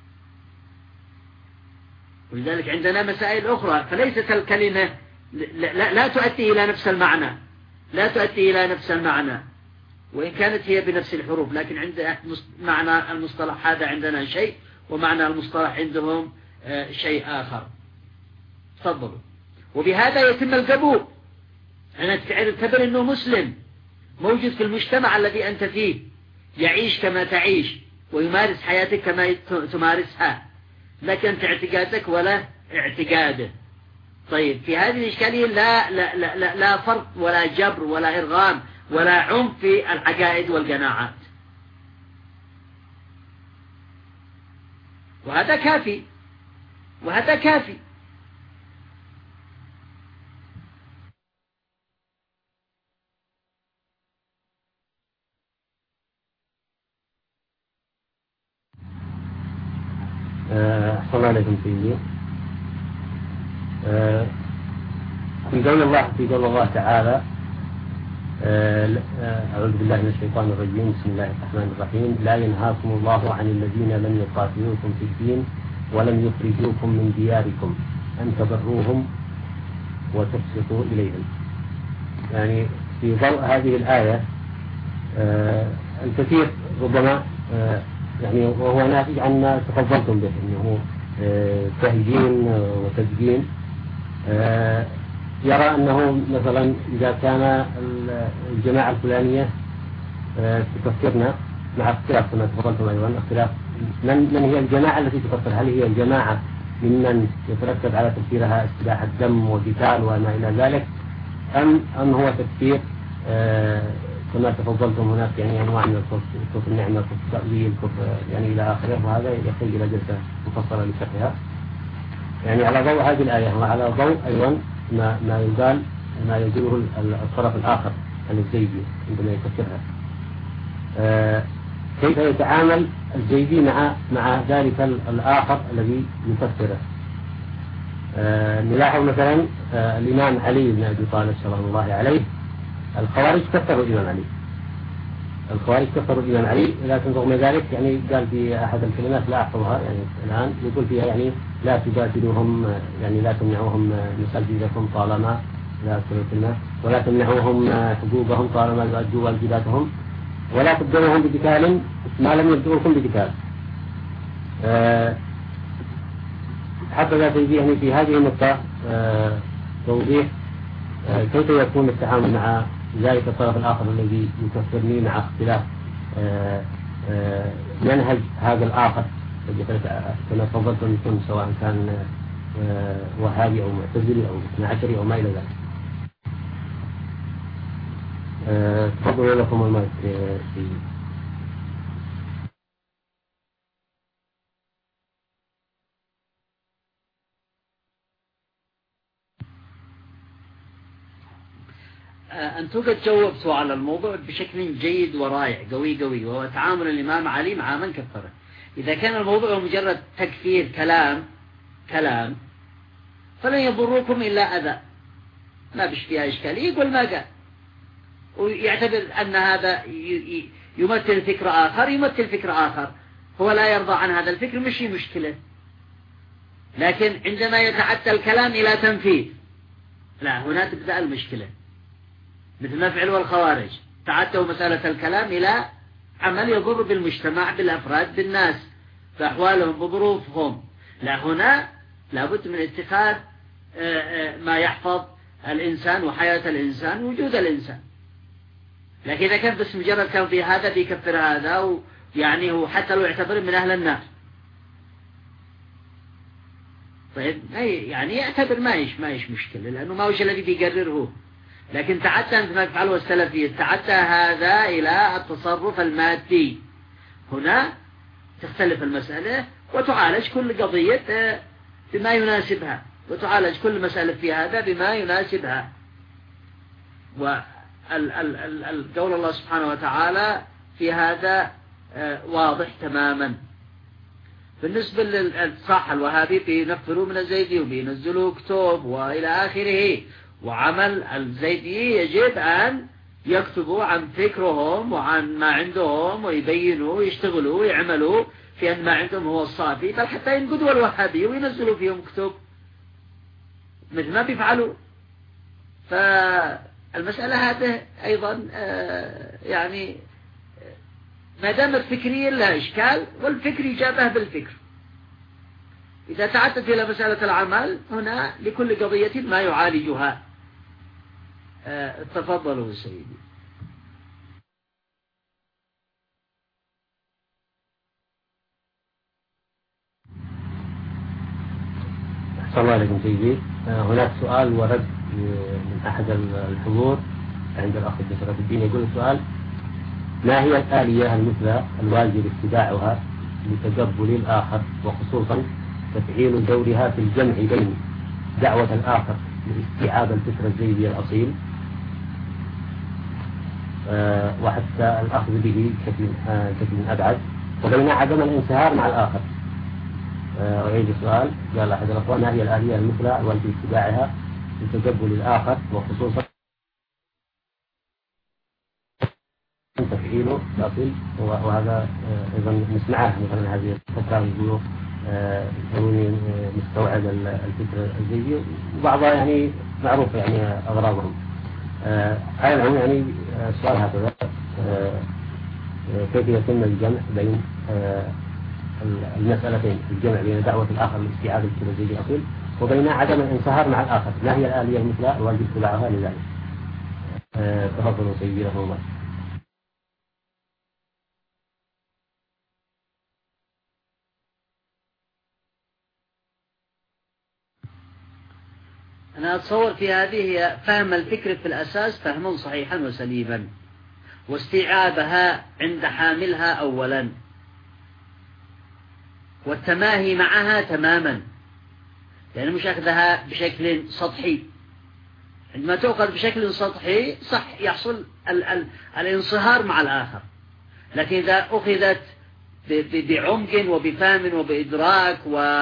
ولذلك عندنا مسائل أخرى، فليست الكلمة لا, لا, لا تؤدي إلى نفس المعنى، لا تؤدي إلى نفس المعنى وإن كانت هي بنفس الحروف، لكن عند معنى المصطلح هذا عندنا شيء، ومعنى المصطلح عندهم شيء آخر. تفضلوا. وبهذا يتم القبول. أنا تعتبر أنه مسلم موجود في المجتمع الذي أنت فيه، يعيش كما تعيش ويمارس حياتك كما تمارسها، لكن أنت اعتقادك ولا اعتقاده. طيب في هذه الإشكالية لا, لا, لا, لا, لا فرق ولا جبر ولا إرغام ولا عنف في العقائد والقناعات، وهذا كافي، وهذا كافي. أحسن الله عليكم سيدي. أه في قول الله في قول الله تعالى أه أعوذ بالله من الشيطان الرجيم، بسم الله الرحمن الرحيم. لا ينهاكم الله عن الذين لم يقاتلوكم في الدين ولم يخرجوكم من دياركم أن تبروهم وتقسطوا إليهم. يعني في ضوء هذه الآية أه الكثير ربما أه يعني وهو ناتج عن ما تفضلتم به، انه تهجين وتسجين. يرى انه مثلا اذا كان الجماعة الفلانية تكفرنا، مع اختلاف كما تفضلتم ايضا اختلاف من, من هي الجماعة التي تكفر، هل هي الجماعة ممن يترتب على تكفيرها استباحة الدم وقتال وما الى ذلك، ام ام هو تكفير كما تفضلتم هناك يعني أنواع من الكفر، كفر النعمة، كفر التأويل، كفر يعني إلى آخره، وهذا يحتاج إلى جلسة مفصلة لشرحها. يعني على ضوء هذه الآية وعلى ضوء أيضا ما ما يقال ما يقوله الطرف الآخر الزيدي عندما يكفرها، آه كيف يتعامل الزيدي مع مع ذلك الآخر الذي يكفره. آه نلاحظ مثلا آه الإمام علي بن أبي طالب سلام الله عليه، الخوارج كفروا الإمام علي، الخوارج كفروا الإمام علي، لكن رغم ذلك يعني قال في أحد الكلمات لا أحفظها يعني الآن، يقول فيها يعني لا تقاتلوهم، يعني لا تمنعوهم مساجدكم طالما لا أذكر الكلمة، ولا تمنعوهم حقوقهم طالما يؤدوا واجباتهم، ولا تبدأوهم بقتال ما لم يبدؤوكم بقتال. أه حتى ذات يعني في هذه النقطة أه توضيح أه كيف يكون التعامل مع ذلك الطرف الآخر الذي يكفرني مع اختلاف أه أه منهج هذا الآخر كما تفضلتم يكون سواء كان أه وهابي أو معتزلي أو اثني عشري أو ما إلى ذلك. أه تفضلوا لكم المايك في أنتم قد جاوبتوا على الموضوع بشكل جيد ورائع قوي قوي، وهو تعامل الإمام علي مع من كفره. إذا كان الموضوع مجرد تكفير كلام كلام فلن يضركم إلا أذى، ما بش فيها إشكالية، يقول ما قال، ويعتبر أن هذا يمثل فكر آخر يمثل فكر آخر، هو لا يرضى عن هذا الفكر، مش مشكلة. لكن عندما يتعدى الكلام إلى تنفيذ، لا، هنا تبدأ المشكلة، مثل ما فعلوا الخوارج، تعدوا مسألة الكلام إلى عمل يضر بالمجتمع، بالأفراد، بالناس، بأحوالهم، بظروفهم. لا، هنا لابد من اتخاذ ما يحفظ الإنسان وحياة الإنسان ووجود الإنسان. لكن إذا كان بس مجرد كان في هذا بيكفر هذا، ويعني هو حتى لو يعتبر من أهل النار، طيب يعني يعتبر ما يش ما يش مشكلة، لأنه ما وش الذي بيقرره. لكن تعدى أنت ما يفعله السلفية، تعدى هذا إلى التصرف المادي، هنا تختلف المسألة وتعالج كل قضية بما يناسبها، وتعالج كل مسألة في هذا بما يناسبها. والقول الله سبحانه وتعالى في هذا واضح تماما. بالنسبة للصح الوهابي بينفروا من الزيدي وبينزلوا كتب وإلى آخره، وعمل الزيدي يجب أن يكتبوا عن فكرهم وعن ما عندهم ويبينوا ويشتغلوا ويعملوا في أن ما عندهم هو الصافي، بل حتى ينقدوا الوهابي وينزلوا فيهم كتب مثل ما بيفعلوا. فالمسألة هذه أيضا يعني ما دامت فكريا لا إشكال، والفكر يجابه بالفكر. إذا تعدت إلى مسألة العمل هنا لكل قضية ما يعالجها. تفضلوا سيدي. أحسن الله عليكم سيدي. هناك سؤال ورد من أحد الحضور عند الأخ بشرة الدين، يقول السؤال: ما هي الآلية المثلى الواجب اتباعها لتقبل الآخر، وخصوصا تفعيل دورها في الجمع بين دعوة الآخر لاستيعاب الفكر الزيدي الأصيل أه وحتى الأخذ به بشكل أه أبعد، وبين عدم الانصهار مع الآخر. أه أعيد السؤال. قال أحد الأخوان: ما هي الآلية المثلى الواجب اتباعها لتقبل الآخر، وخصوصا تفعيله باطل؟ وهذا أيضا نسمعه مثلا هذه الفترة يقولوا يكونون مستوعب الفكر الزيدي، وبعضها يعني معروف يعني أغراضهم. أيضا يعني السؤال هكذا: كيف يتم الجمع بين المسألتين، الجمع بين دعوة الآخر لاستيعاب الفكر الزيدي الأصيل وبين عدم الانصهار مع الآخر؟ ما هي الآلية المثلى الواجب اتباعها لذلك؟ تفضلوا سيدي رحمه الله. أنا أتصور في هذه هي فهم الفكر في الأساس فهما صحيحا وسليما، واستيعابها عند حاملها أولا، والتماهي معها تماما، يعني مش أخذها بشكل سطحي. عندما تأخذ بشكل سطحي صح يحصل ال ال الانصهار مع الآخر، لكن إذا أخذت بعمق وبفهم وبإدراك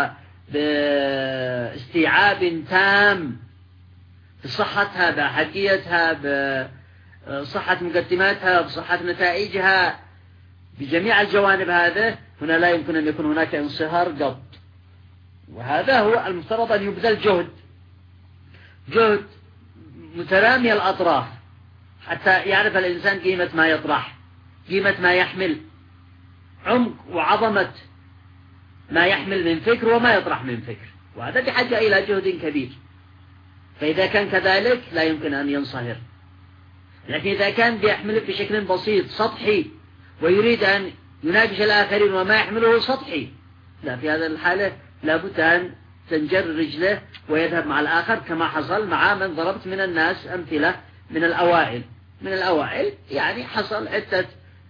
وباستيعاب تام بصحتها، بأحاديتها، بصحة مقدماتها، بصحة نتائجها، بجميع الجوانب هذا، هنا لا يمكن أن يكون هناك انصهار قط. وهذا هو المفترض أن يبذل جهد جهد مترامي الأطراف حتى يعرف الإنسان قيمة ما يطرح، قيمة ما يحمل، عمق وعظمة ما يحمل من فكر وما يطرح من فكر، وهذا بحاجة إلى جهد كبير. فإذا كان كذلك لا يمكن أن ينصهر. لكن إذا كان بيحمل بشكل بسيط سطحي ويريد أن يناقش الآخرين وما يحمله سطحي، لا، في هذا الحالة لابد أن تنجر رجله ويذهب مع الآخر، كما حصل مع من ضربت من الناس أمثلة من الأوائل من الأوائل يعني حصل عدة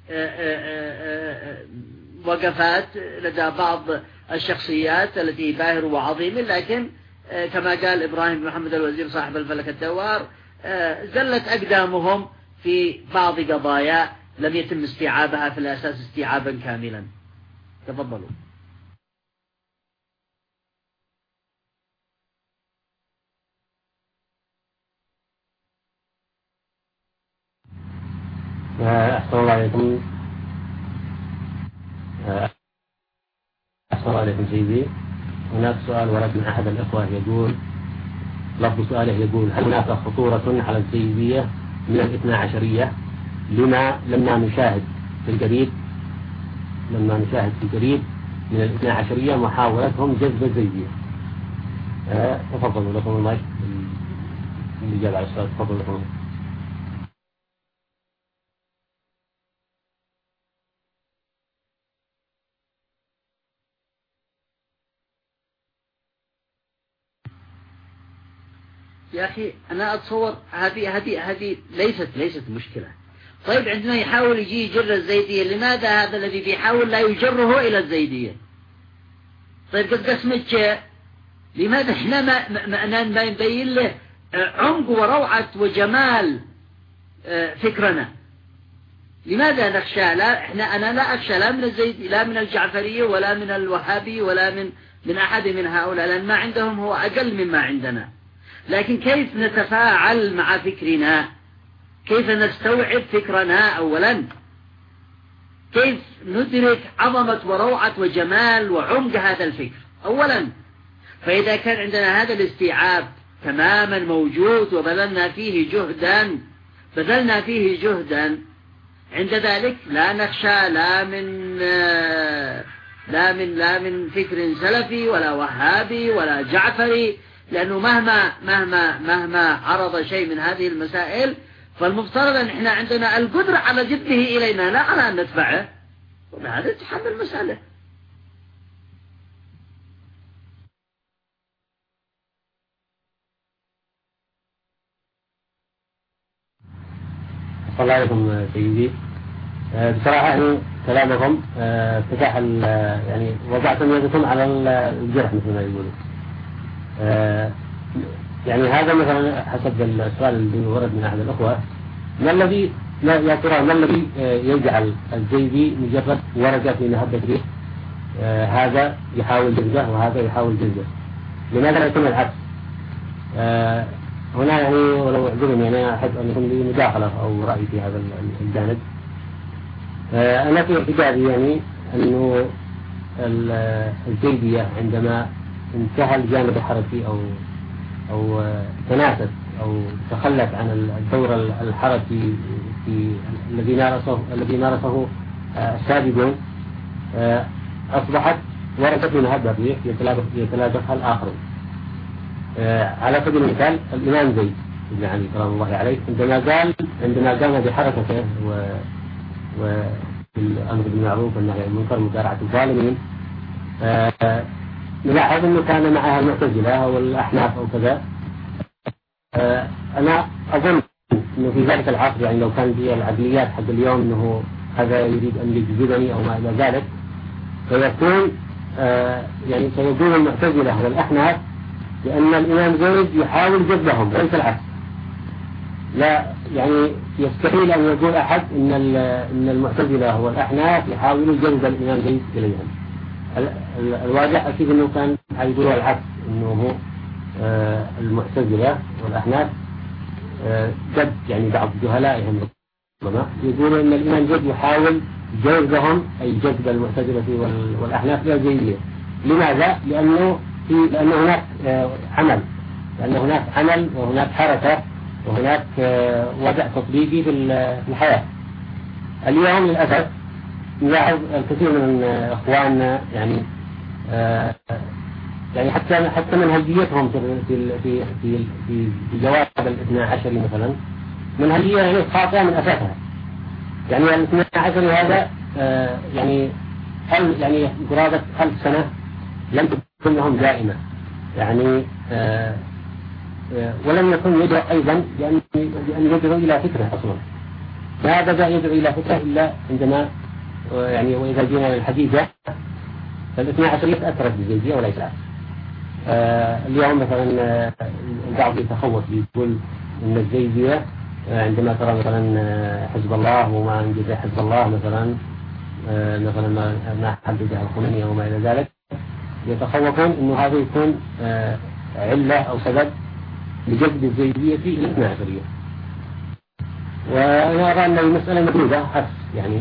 وقفات لدى بعض الشخصيات التي باهر وعظيم، لكن كما قال إبراهيم بن محمد الوزير صاحب الفلك الدوار: زلت أقدامهم في بعض قضايا لم يتم استيعابها في الأساس استيعابا كاملا. تفضلوا. أحسن الله عليكم. أحسن الله عليكم سيدي. هناك سؤال ورد من أحد الإخوة يقول، لفظ سؤاله يقول: هل هناك خطورة على الزيدية من الاثنى عشرية لما لما نشاهد في القريب لما نشاهد في القريب من الاثنى عشرية محاولتهم جذب الزيدية. أه تفضلوا لكم المايك اللي جاب على السؤال. تفضلوا لكم. يا أخي أنا أتصور هذه هذه هذه ليست ليست مشكلة. طيب عندما يحاول يجي يجر الزيدية، لماذا هذا الذي بيحاول لا يجره إلى الزيدية؟ طيب قد قسمت لماذا إحنا ما ما ما نبين له عمق وروعة وجمال فكرنا؟ لماذا نخشى؟ لا إحنا أنا لا أخشى لا من الزيد لا من الجعفرية ولا من الوهابي ولا من من أحد من هؤلاء، لأن ما عندهم هو أقل مما عندنا. لكن كيف نتفاعل مع فكرنا؟ كيف نستوعب فكرنا أولا؟ كيف ندرك عظمة وروعة وجمال وعمق هذا الفكر أولا؟ فإذا كان عندنا هذا الاستيعاب تماما موجود وبذلنا فيه جهدا بذلنا فيه جهدا عند ذلك لا نخشى لا من لا من لا من فكر سلفي ولا وهابي ولا جعفري، لأنه مهما مهما مهما عرض شيء من هذه المسائل فالمفترض أن احنا عندنا القدرة على جذبه إلينا لا على أن ندفعه، وبهذا تحمل المسألة. صلى الله عليكم سيدي. بصراحة يعني كلامكم فتح يعني وضعتم يدكم على الجرح مثل ما يقولوا. يعني هذا مثلا حسب السؤال اللي ورد من أحد الأخوة، ما الذي لا يا ترى ما الذي يجعل الزيدي مجرد ورقة في مهبة ريح؟ هذا يحاول جلده وهذا يحاول جلده، لماذا لا يكون العكس؟ هنا يعني ولو أعذرني أنا أحب أن يكون لي مداخلة أو رأي في هذا الجانب. أنا في اعتقادي يعني أنه الزيدية عندما انتهى الجانب الحركي أو أو تناسب أو تخلت عن الدور الحركي في الذي مارسه الذي مارسه السابقون، أصبحت ورقة من هذا الريح يتلاقفها الآخرون. على سبيل المثال الإمام زيد بن علي رضي الله عليه عندما قال عندما قام بحركته و والأمر بالمعروف والنهي عن المنكر ومدارعة الظالمين، نلاحظ أنه كان معها المعتزلة والأحناف أو كذا. أنا أظن أنه في ذلك العصر يعني لو كان في العقليات حق اليوم أنه هذا يريد أن يجذبني أو ما إلى ذلك، فيكون يعني سيقول المعتزلة والأحناف لأن الإمام زيد يحاول جذبهم وليس العكس. لا يعني يستحيل أن يقول أحد إن إن المعتزلة والأحناف يحاولوا جذب الإمام زيد إليهم. الواقع أكيد أنه كان يقولوا العكس، أنه هو المعتزلة والأحناف جد يعني بعض جهلائهم ربما يقولوا أن الإمام زيد يحاول جذبهم أي جذب المعتزلة والأحناف إلى الزيدية. لماذا؟ لأنه في لأن هناك عمل لأن هناك عمل وهناك حركة وهناك وضع تطبيقي في الحياة. اليوم للأسف نلاحظ الكثير من إخواننا يعني يعني حتى حتى منهجيتهم في في في في في جواب الاثنى عشري مثلا منهجية يعني خاطئة من أساسها. يعني الاثنى عشري هذا يعني هل يعني قرابة ألف سنة لم تكن لهم دائمة يعني آآ آآ ولم يكن يدعو أيضا لأن يدعو إلى فكرة أصلا. لا بدأ يدعو إلى فكرة إلا عندما يعني وإذا جينا للحديثة فالاثنى عشرية أثرت بالزيدية وليس اليوم مثلا البعض يتخوف يقول إن الزيدية عندما ترى مثلا حزب الله وما عند حزب الله مثلا مثلا ما حددها الخميني وما إلى ذلك، يتخوفون إنه هذا يكون علة أو سبب لجذب الزيدية في الاثنى عشرية. وأنا أرى أن المسألة موجودة حس يعني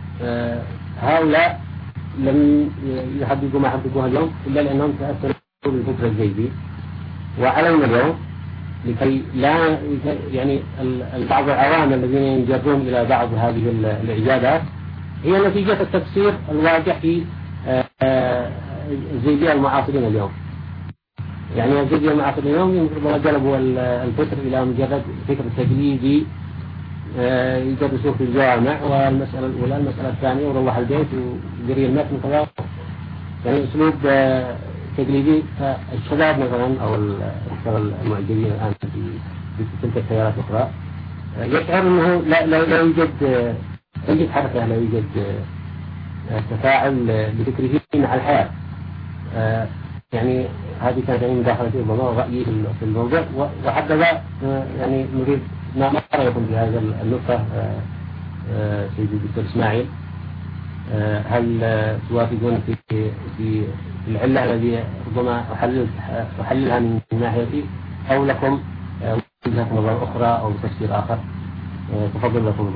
هؤلاء لم يحددوا ما حددوها اليوم إلا لأنهم تأثروا بالفكر الزيدي. وعلينا اليوم لكي لا يعني بعض العوام الذين ينجرون إلى بعض هذه الإعجابات هي نتيجة التفسير الواقع في الزيدية المعاصرين اليوم. يعني الزيدية المعاصرين اليوم قلبوا الفكر إلى مجرد فكر تجريدي يدرسوه في الجامع، والمسألة الأولى المسألة الثانية وروح البيت وقري المتن خلاص، يعني أسلوب تقليدي. فالشباب مثلا أو المعجبين الآن في تلك التيارات الأخرى يشعر أنه لا, لا, لا يوجد لا يوجد حركة، لا يوجد تفاعل بفكره مع الحياة. يعني هذه كانت يعني مداخلة ربما ورأيي في الموضوع، وحتى يعني نريد ما ما رأيكم في هذا النقطة سيدي الدكتور إسماعيل؟ هل توافقون في في العلة الذي ربما أحلل أحللها من ناحيتي، أو لكم وجهة نظر أخرى أو تفسير آخر؟ تفضل لكم.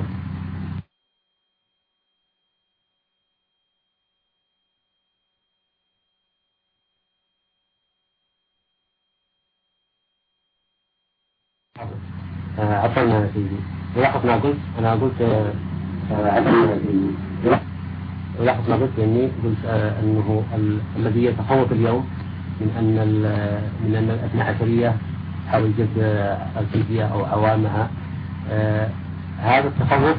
عطلنا سيدي ولاحظ ما قلت. أنا قلت عطلنا سيدي ولاحظ ما قلت إني قلت أنه الذي يتخوف اليوم من أن من أن الاثنى عشرية حول جد الفيزياء أو عوامها، هذا التخوف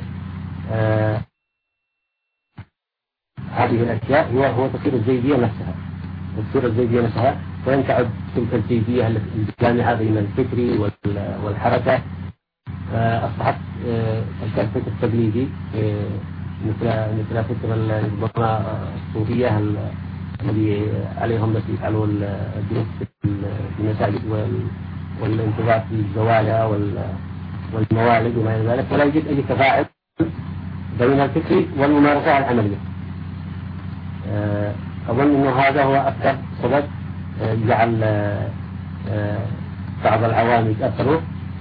هذه الأشياء هو هو تفسير الزيدية نفسها. تفسير الزيدية نفسها وإن تعد تلك الزيدية الجامعة بين الفكر والحركة أصبحت الفكر التقليدي مثل مثل فكر الصوفية الذي عليهم بس يفعلوا الدروس في المساجد والانتظار في الزوايا والموالد وما إلى ذلك، ولا يوجد أي تفاعل بين الفكر والممارسة العملية. أظن أنه هذا هو أكثر سبب جعل بعض العوام يتأثروا،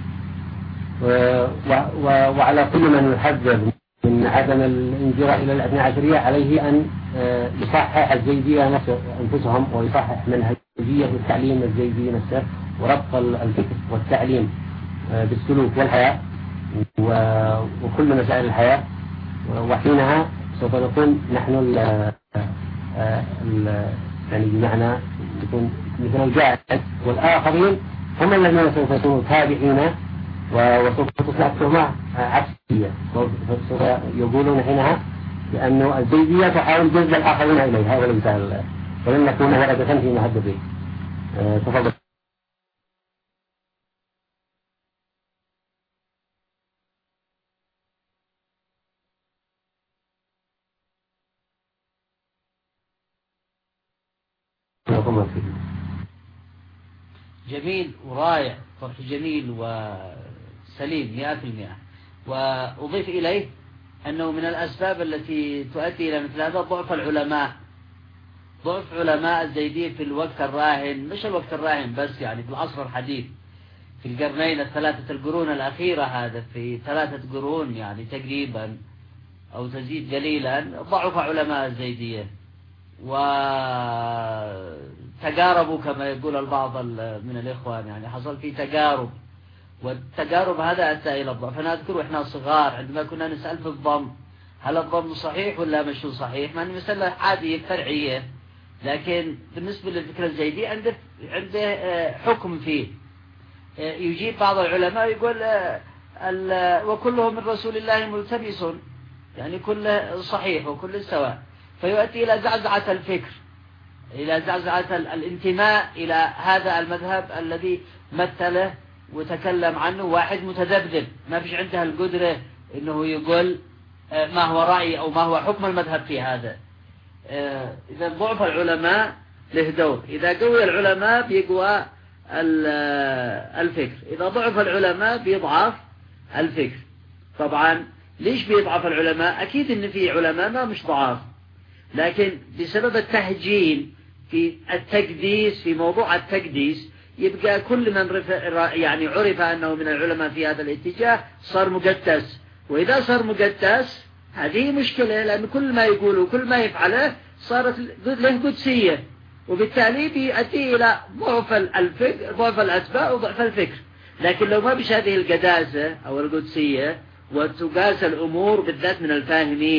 وعلى كل من يحذر من عدم الانجراء إلى الاثنى عشرية عليه أن يصحح الزيدية أنفسهم، ويصحح منهجية التعليم الزيدي نفسه، وربط الفكر والتعليم بالسلوك والحياة وكل مسائل الحياة، وحينها سوف نكون نحن يعني بمعنى يكون مثل الجاهل، والآخرين هم الذين سوف يكونوا تابعين، وسوف تصنع تهمة عكسية. سوف يقولون حينها لأنه الزيدية تحاول جذب الآخرين إليها وليس ولن نكون وردة في مهد الريح. تفضل. جميل ورائع، طرح جميل وسليم مئة في المئة. وأضيف إليه أنه من الأسباب التي تؤدي إلى مثل هذا ضعف العلماء، ضعف علماء الزيدية في الوقت الراهن، مش الوقت الراهن بس، يعني في العصر الحديث، في القرنين الثلاثة القرون الأخيرة، هذا في ثلاثة قرون يعني تقريبا أو تزيد قليلا، ضعف علماء الزيدية وتقاربوا كما يقول البعض من الإخوان، يعني حصل في تقارب، والتقارب هذا أدى إلى الضعف. أنا أذكر وإحنا صغار عندما كنا نسأل في الضم، هل الضم صحيح ولا مش صحيح، مع أن مسألة عادية فرعية، لكن بالنسبة للفكرة الزيدية عنده عنده حكم فيه. يجيب بعض العلماء يقول وكله من رسول الله ملتبس، يعني كله صحيح وكله سواء، فيؤدي إلى زعزعة الفكر، إلى زعزعة الانتماء إلى هذا المذهب الذي مثله وتكلم عنه واحد متذبذب ما فيش عنده القدرة إنه يقول ما هو رأي أو ما هو حكم المذهب في هذا. إذا ضعف العلماء له دور، إذا قوي العلماء بيقوى الفكر، إذا ضعف العلماء بيضعف الفكر. طبعا ليش بيضعف العلماء؟ أكيد إن في علماء ما مش ضعاف، لكن بسبب التهجين في التقديس، في موضوع التقديس، يبقى كل من يعني عرف أنه من العلماء في هذا الاتجاه صار مقدس، وإذا صار مقدس هذه مشكلة، لأن كل ما يقوله وكل ما يفعله صارت له قدسية، وبالتالي بيؤدي إلى ضعف الفكر، ضعف الأسباب وضعف الفكر. لكن لو ما بش هذه القداسة أو القدسية، وتقاس الأمور بالذات من الفاهمين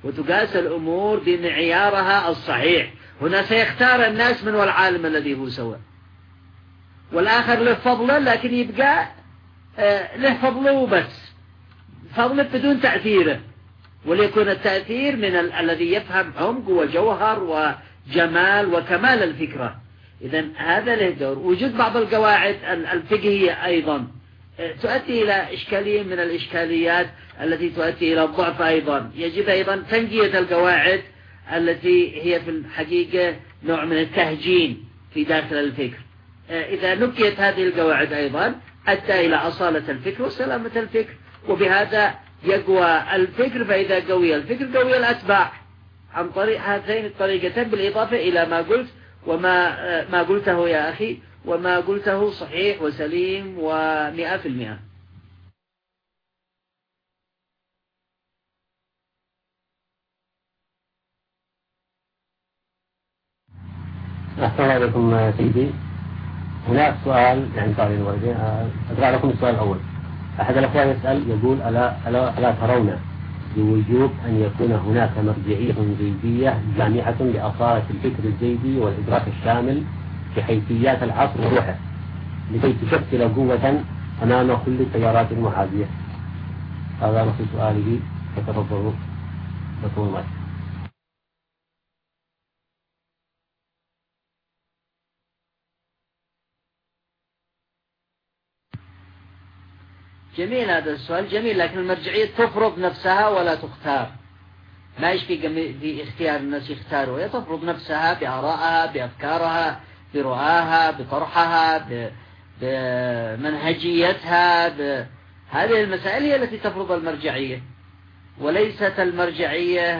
وتقاس الأمور بمعيارها الصحيح. هنا سيختار الناس من هو العالم الذي هو سواء، والآخر له فضله لكن يبقى له فضله وبس، فضله بدون تأثيره، وليكون التأثير من ال الذي يفهم عمق وجوهر وجمال وكمال الفكرة. إذن هذا له دور. وجود بعض القواعد الفقهية أيضا تؤدي إلى إشكالية من الإشكاليات التي تؤدي إلى الضعف أيضا. يجب أيضا تنقية القواعد التي هي في الحقيقة نوع من التهجين في داخل الفكر. إذا نقيت هذه القواعد أيضا أدى إلى أصالة الفكر وسلامة الفكر، وبهذا يقوى الفكر. فإذا قوي الفكر قوي الأتباع عن طريق هاتين الطريقتين، بالإضافة إلى ما قلت وما ما قلته يا أخي، وما قلته صحيح وسليم ومئة في المئة. أحسن عليكم سيدي. هناك سؤال يعني قال الوالدين، أقرأ لكم السؤال الأول. أحد الأخوان يسأل يقول ألا, ألا, ألا ترون بوجوب أن يكون هناك مرجعية زيدية جامعة لأصالة الفكر الزيدي والإدراك الشامل في حيثيات العصر وروحه لكي تشكل قوة أمام كل التيارات المعادية؟ هذا نص سؤاله، فتفضلوا لكم المايك. جميل هذا السؤال، جميل، لكن المرجعية تفرض نفسها ولا تختار. ما يشفي في اختيار الناس يختاروا، هي تفرض نفسها بآرائها بأفكارها برؤاها بطرحها بمنهجيتها. هذه المسائل هي التي تفرض المرجعية، وليست المرجعية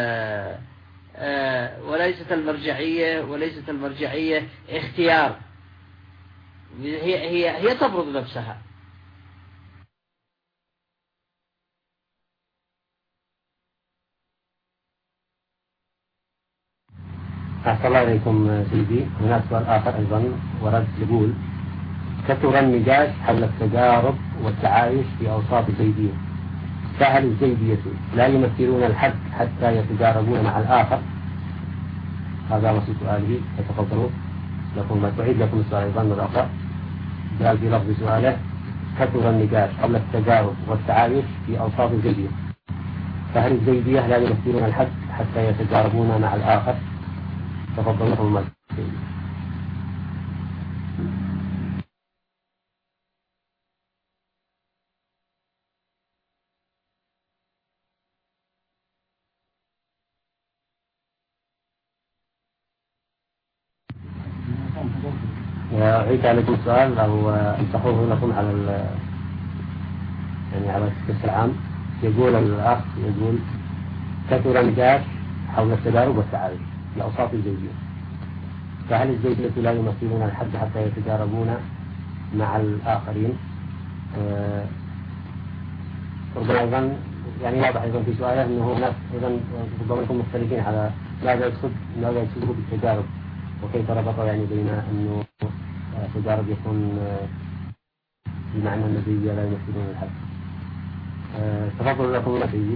وليست المرجعية وليست المرجعية اختيار. هي هي هي تفرض نفسها. أحسن الله عليكم سيدي. هناك سؤال آخر أيضا ورد يقول: كثر النقاش حول التجارب والتعايش في أوصاف الزيدية، فهل الزيدية لا يمثلون الحد حتى يتجاربون مع الآخر؟ هذا نص سؤاله، فتفضلوا لكم ما تعيد لكم السؤال أيضا مرة. قال في لفظ سؤاله: كثر النقاش حول التجارب والتعايش في أوصاف الزيدية، فهل الزيدية لا يمثلون الحد حتى يتجاربون مع الآخر؟ تفضل لكم المايك. أعيد عليكم السؤال أو أنصحوه لكم على يعني على السكس العام. يقول الأخ يقول: كثر النقاش حول التجارب والتعايش لأوصاف الزيدية، فهل الزيدية لا يمثلون الحد حتى يتجاربون مع الآخرين؟ أه ربما أيضا يعني واضح أيضا في سؤاله أنه هناك أيضا ربما يكون مختلفين على ماذا يقصد ماذا يقصده بالتجارب، وكيف ربط يعني بين أنه التجارب يكون بمعنى أن الزيدية لا يمثلون الحد. أه تفضل لكم ما فيه.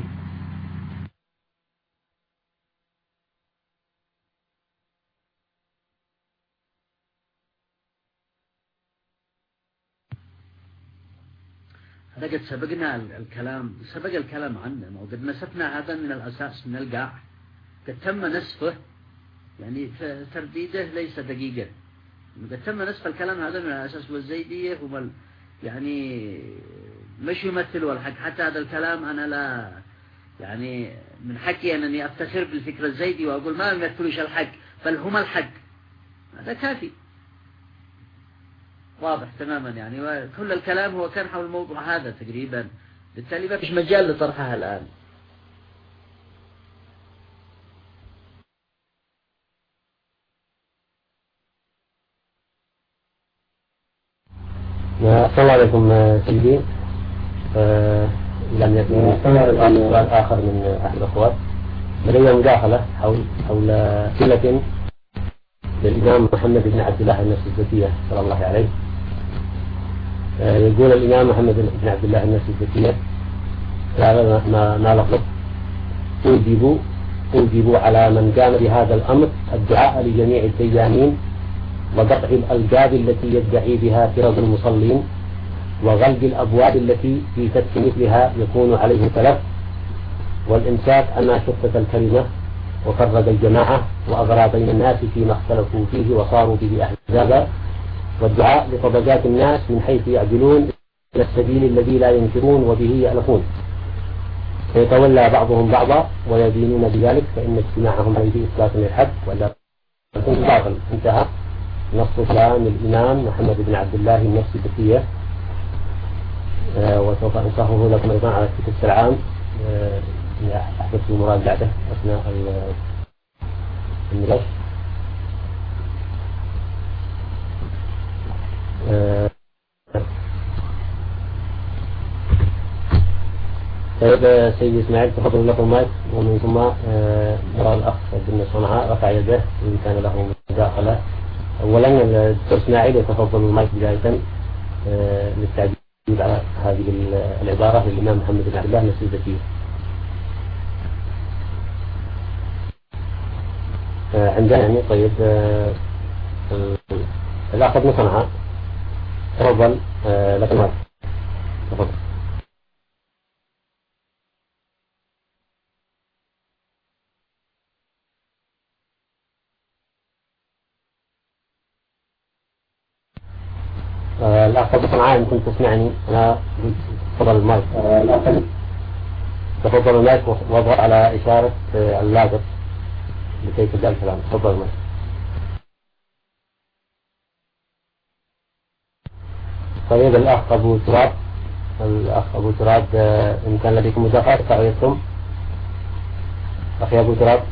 هذا قد سبقنا الكلام سبق الكلام عنه، وقد نسفنا هذا من الأساس من القاع، قد تم نسفه، يعني ترديده ليس دقيقة، قد تم نسف الكلام هذا من الأساس. والزيدية هم يعني مش يمثلوا الحق. حتى هذا الكلام أنا لا يعني من حقي أنني أفتخر بالفكر الزيدي وأقول ما يمثلوش الحق بل هم الحق، هذا كافي واضح تماما يعني. وكل الكلام هو كان حول الموضوع هذا تقريبا، بالتالي ما فيش مجال لطرحها الآن. السلام عليكم سيدي. لم يكن سؤال آخر من أحد الأخوات. لدي مداخلة حول حول سلة للإمام محمد بن عبد الله النفس الزكية صلى الله عليه. يقول الإمام محمد بن عبد الله النفس الزكية: هذا ما ما لفظ أوجب أوجب على من قام بهذا الأمر الدعاء لجميع الديانين وقطع الألقاب التي يدعي بها فرق المصلين وغلق الأبواب التي في فتح مثلها يكون عليه تلف والإمساك أما شتت الكلمة وفرق الجماعة وأغرى بين الناس فيما اختلفوا فيه وصاروا به أحزابا والدعاء لطبقات الناس من حيث يعدلون إلى السبيل الذي لا ينكرون وبه يألفون فيتولى بعضهم بعضا ويدينون بذلك فإن اجتماعهم عليه إثبات للحق ولا يكون باطل. انتهى نص كلام الإمام محمد بن عبد الله النفسي بكية آه وسوف أنصحه لكم أيضا على كتاب السلعان آه أحدث مراجعته أثناء النقاش. آه طيب سيدي إسماعيل تفضل لكم مايك ومن ثم نرى الأخ بن صنعاء رفع يده إن كان له مداخلة. أولا الدكتور إسماعيل يتفضل المايك بداية للتعديل على هذه العبارة للإمام محمد بن عبد الله النفسي البكية. عندنا يعني طيب الأخ بن صنعاء تفضل لك المايك تفضل. الأخ بن صنعاء إن كنت تسمعني أنا تفضل المايك. الأخ تفضل المايك واضغط على إشارة اللاذر لكي تبدأ الكلام. تفضل المايك. طيب الأخ أبو تراب الأخ أبو تراب إن كان لديكم مداخلة ارفعوا يدكم. أخي أبو تراب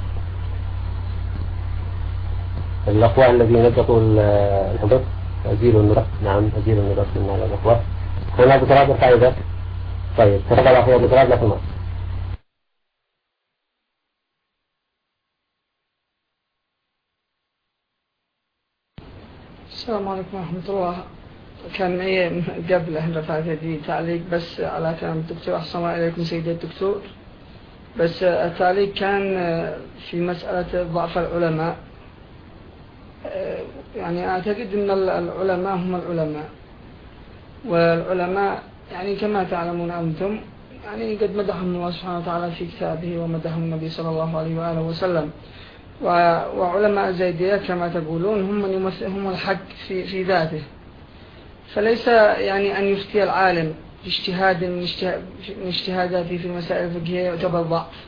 الأخوة الذين نقطوا الحضور أزيلوا النظر. نعم أزيلوا النظر من هذا الأخوة. هنا أبو تراب ارفع يدك. طيب تفضل أخي أبو تراب لك المايك. السلام عليكم ورحمة الله. كان معي قبل أن رفعت يدي تعليق بس على كلام الدكتور. أحسن الله إليكم سيدي الدكتور. بس التعليق كان في مسألة ضعف العلماء. يعني أعتقد أن العلماء هم العلماء والعلماء يعني كما تعلمون أنتم يعني قد مدحهم الله سبحانه وتعالى في كتابه ومدحهم النبي صلى الله عليه وآله وسلم. وعلماء الزيدية كما تقولون هم من يمثلهم الحق في, في ذاته. فليس يعني أن يفتي العالم باجتهاد من اجتهاداته في المسائل الفقهية يعتبر ضعف.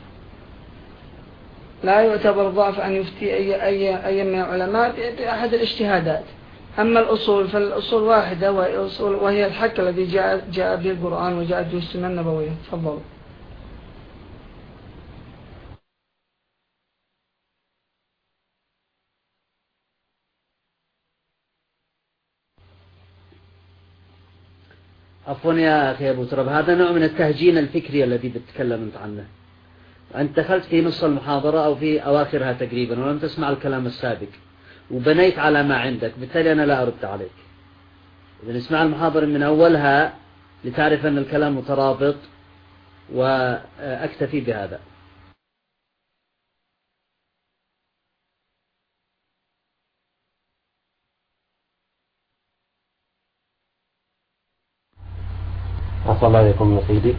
لا يعتبر ضعف أن يفتي أي, أي, أي من العلماء بأحد الاجتهادات. أما الأصول فالأصول واحدة وهي الحق الذي جاء, جاء به القرآن وجاءت به السنة النبوية. تفضل. عفوا يا أخي أبو تراب هذا نوع من التهجين الفكري الذي بتتكلم أنت عنه. أنت دخلت في نص المحاضرة أو في أواخرها تقريبا ولم تسمع الكلام السابق وبنيت على ما عندك، بالتالي أنا لا أرد عليك. إذا اسمع المحاضرة من أولها لتعرف أن الكلام مترابط وأكتفي بهذا. أحسن الله إليكم سيدي.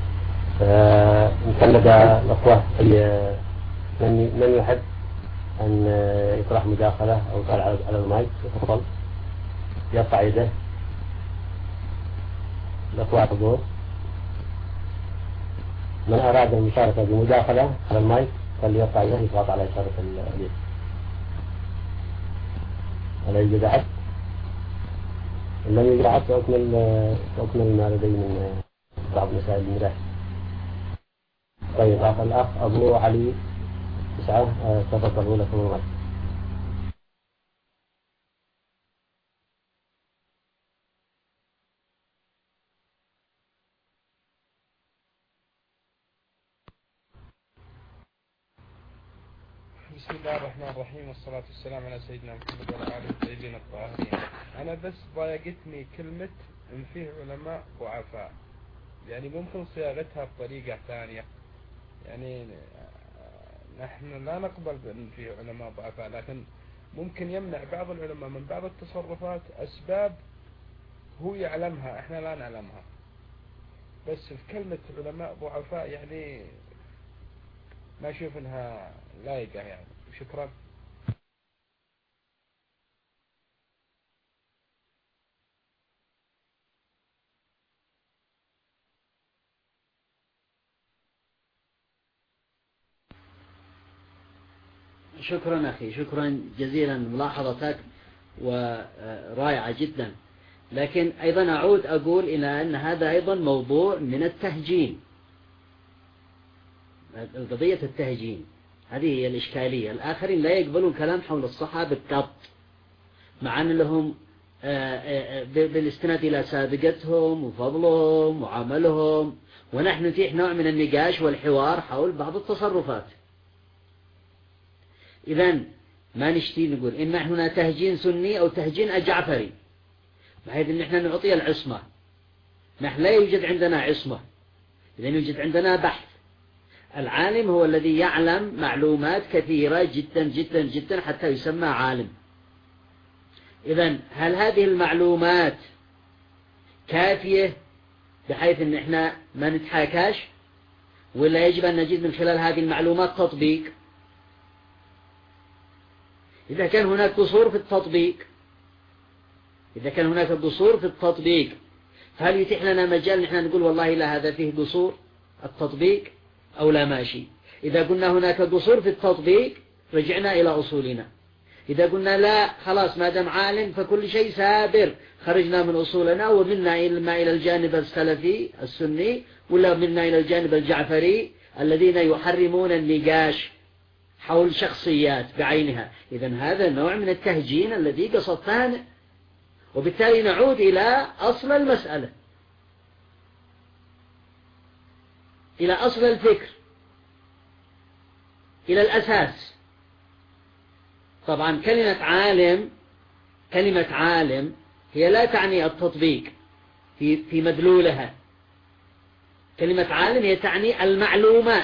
إن كان لدى الأخوة من من يحب أن يطرح مداخلة أو يطلع على المايك يتفضل يرفع يده. الأخوة حضور. من أراد المشاركة بمداخلة على المايك فليرفع يده يضغط على إشارة اليد. هل يوجد أحد؟ إن لم يوجد أحد سأكمل سأكمل ما لدي من بعض مسائل المداخلة. طيب أخ الأخ أبو علي تسعة تفضلوا لكم المايك. بسم الله الرحمن الرحيم والصلاة والسلام على سيدنا محمد وعلى آله الطيبين الطاهرين. أنا بس ضايقتني كلمة إن فيه علماء ضعفاء، يعني ممكن صياغتها بطريقة ثانية. يعني نحن لا نقبل بأن في علماء ضعفاء، لكن ممكن يمنع بعض العلماء من بعض التصرفات أسباب هو يعلمها احنا لا نعلمها. بس في كلمة علماء ضعفاء يعني ما أشوف انها لايقة يعني. شكرا. شكرا أخي، شكرا جزيلا، ملاحظتك ورائعة جدا. لكن أيضا أعود أقول إلى أن هذا أيضا موضوع من التهجين، قضية التهجين هذه هي الإشكالية. الآخرين لا يقبلون كلام حول الصحابة قط، مع أن لهم بالاستناد إلى سابقتهم وفضلهم وعملهم، ونحن نتيح نوع من النقاش والحوار حول بعض التصرفات. إذن ما نشتي نقول إن هنا تهجين سني أو تهجين جعفري، بحيث أن احنا نعطي العصمة. نحن لا يوجد عندنا عصمة، إذن يوجد عندنا بحث. العالم هو الذي يعلم معلومات كثيرة جدا جدا جدا حتى يسمى عالم. إذن هل هذه المعلومات كافية بحيث أن احنا ما نتحاكاش، ولا يجب أن نجد من خلال هذه المعلومات تطبيق؟ إذا كان هناك قصور في التطبيق إذا كان هناك قصور في التطبيق فهل يتيح لنا مجال نحن نقول والله لا هذا فيه قصور التطبيق أو لا ماشي؟ إذا قلنا هناك قصور في التطبيق رجعنا إلى أصولنا. إذا قلنا لا خلاص ما دام عالم فكل شيء سابر، خرجنا من أصولنا ومنا إلى الجانب السلفي السني، ولا منا إلى الجانب الجعفري الذين يحرمون النقاش حول شخصيات بعينها. إذن هذا نوع من التهجين الذي قصدتان، وبالتالي نعود إلى أصل المسألة، إلى أصل الفكر، إلى الأساس. طبعا كلمة عالم كلمة عالم هي لا تعني التطبيق في في مدلولها. كلمة عالم هي تعني المعلومات،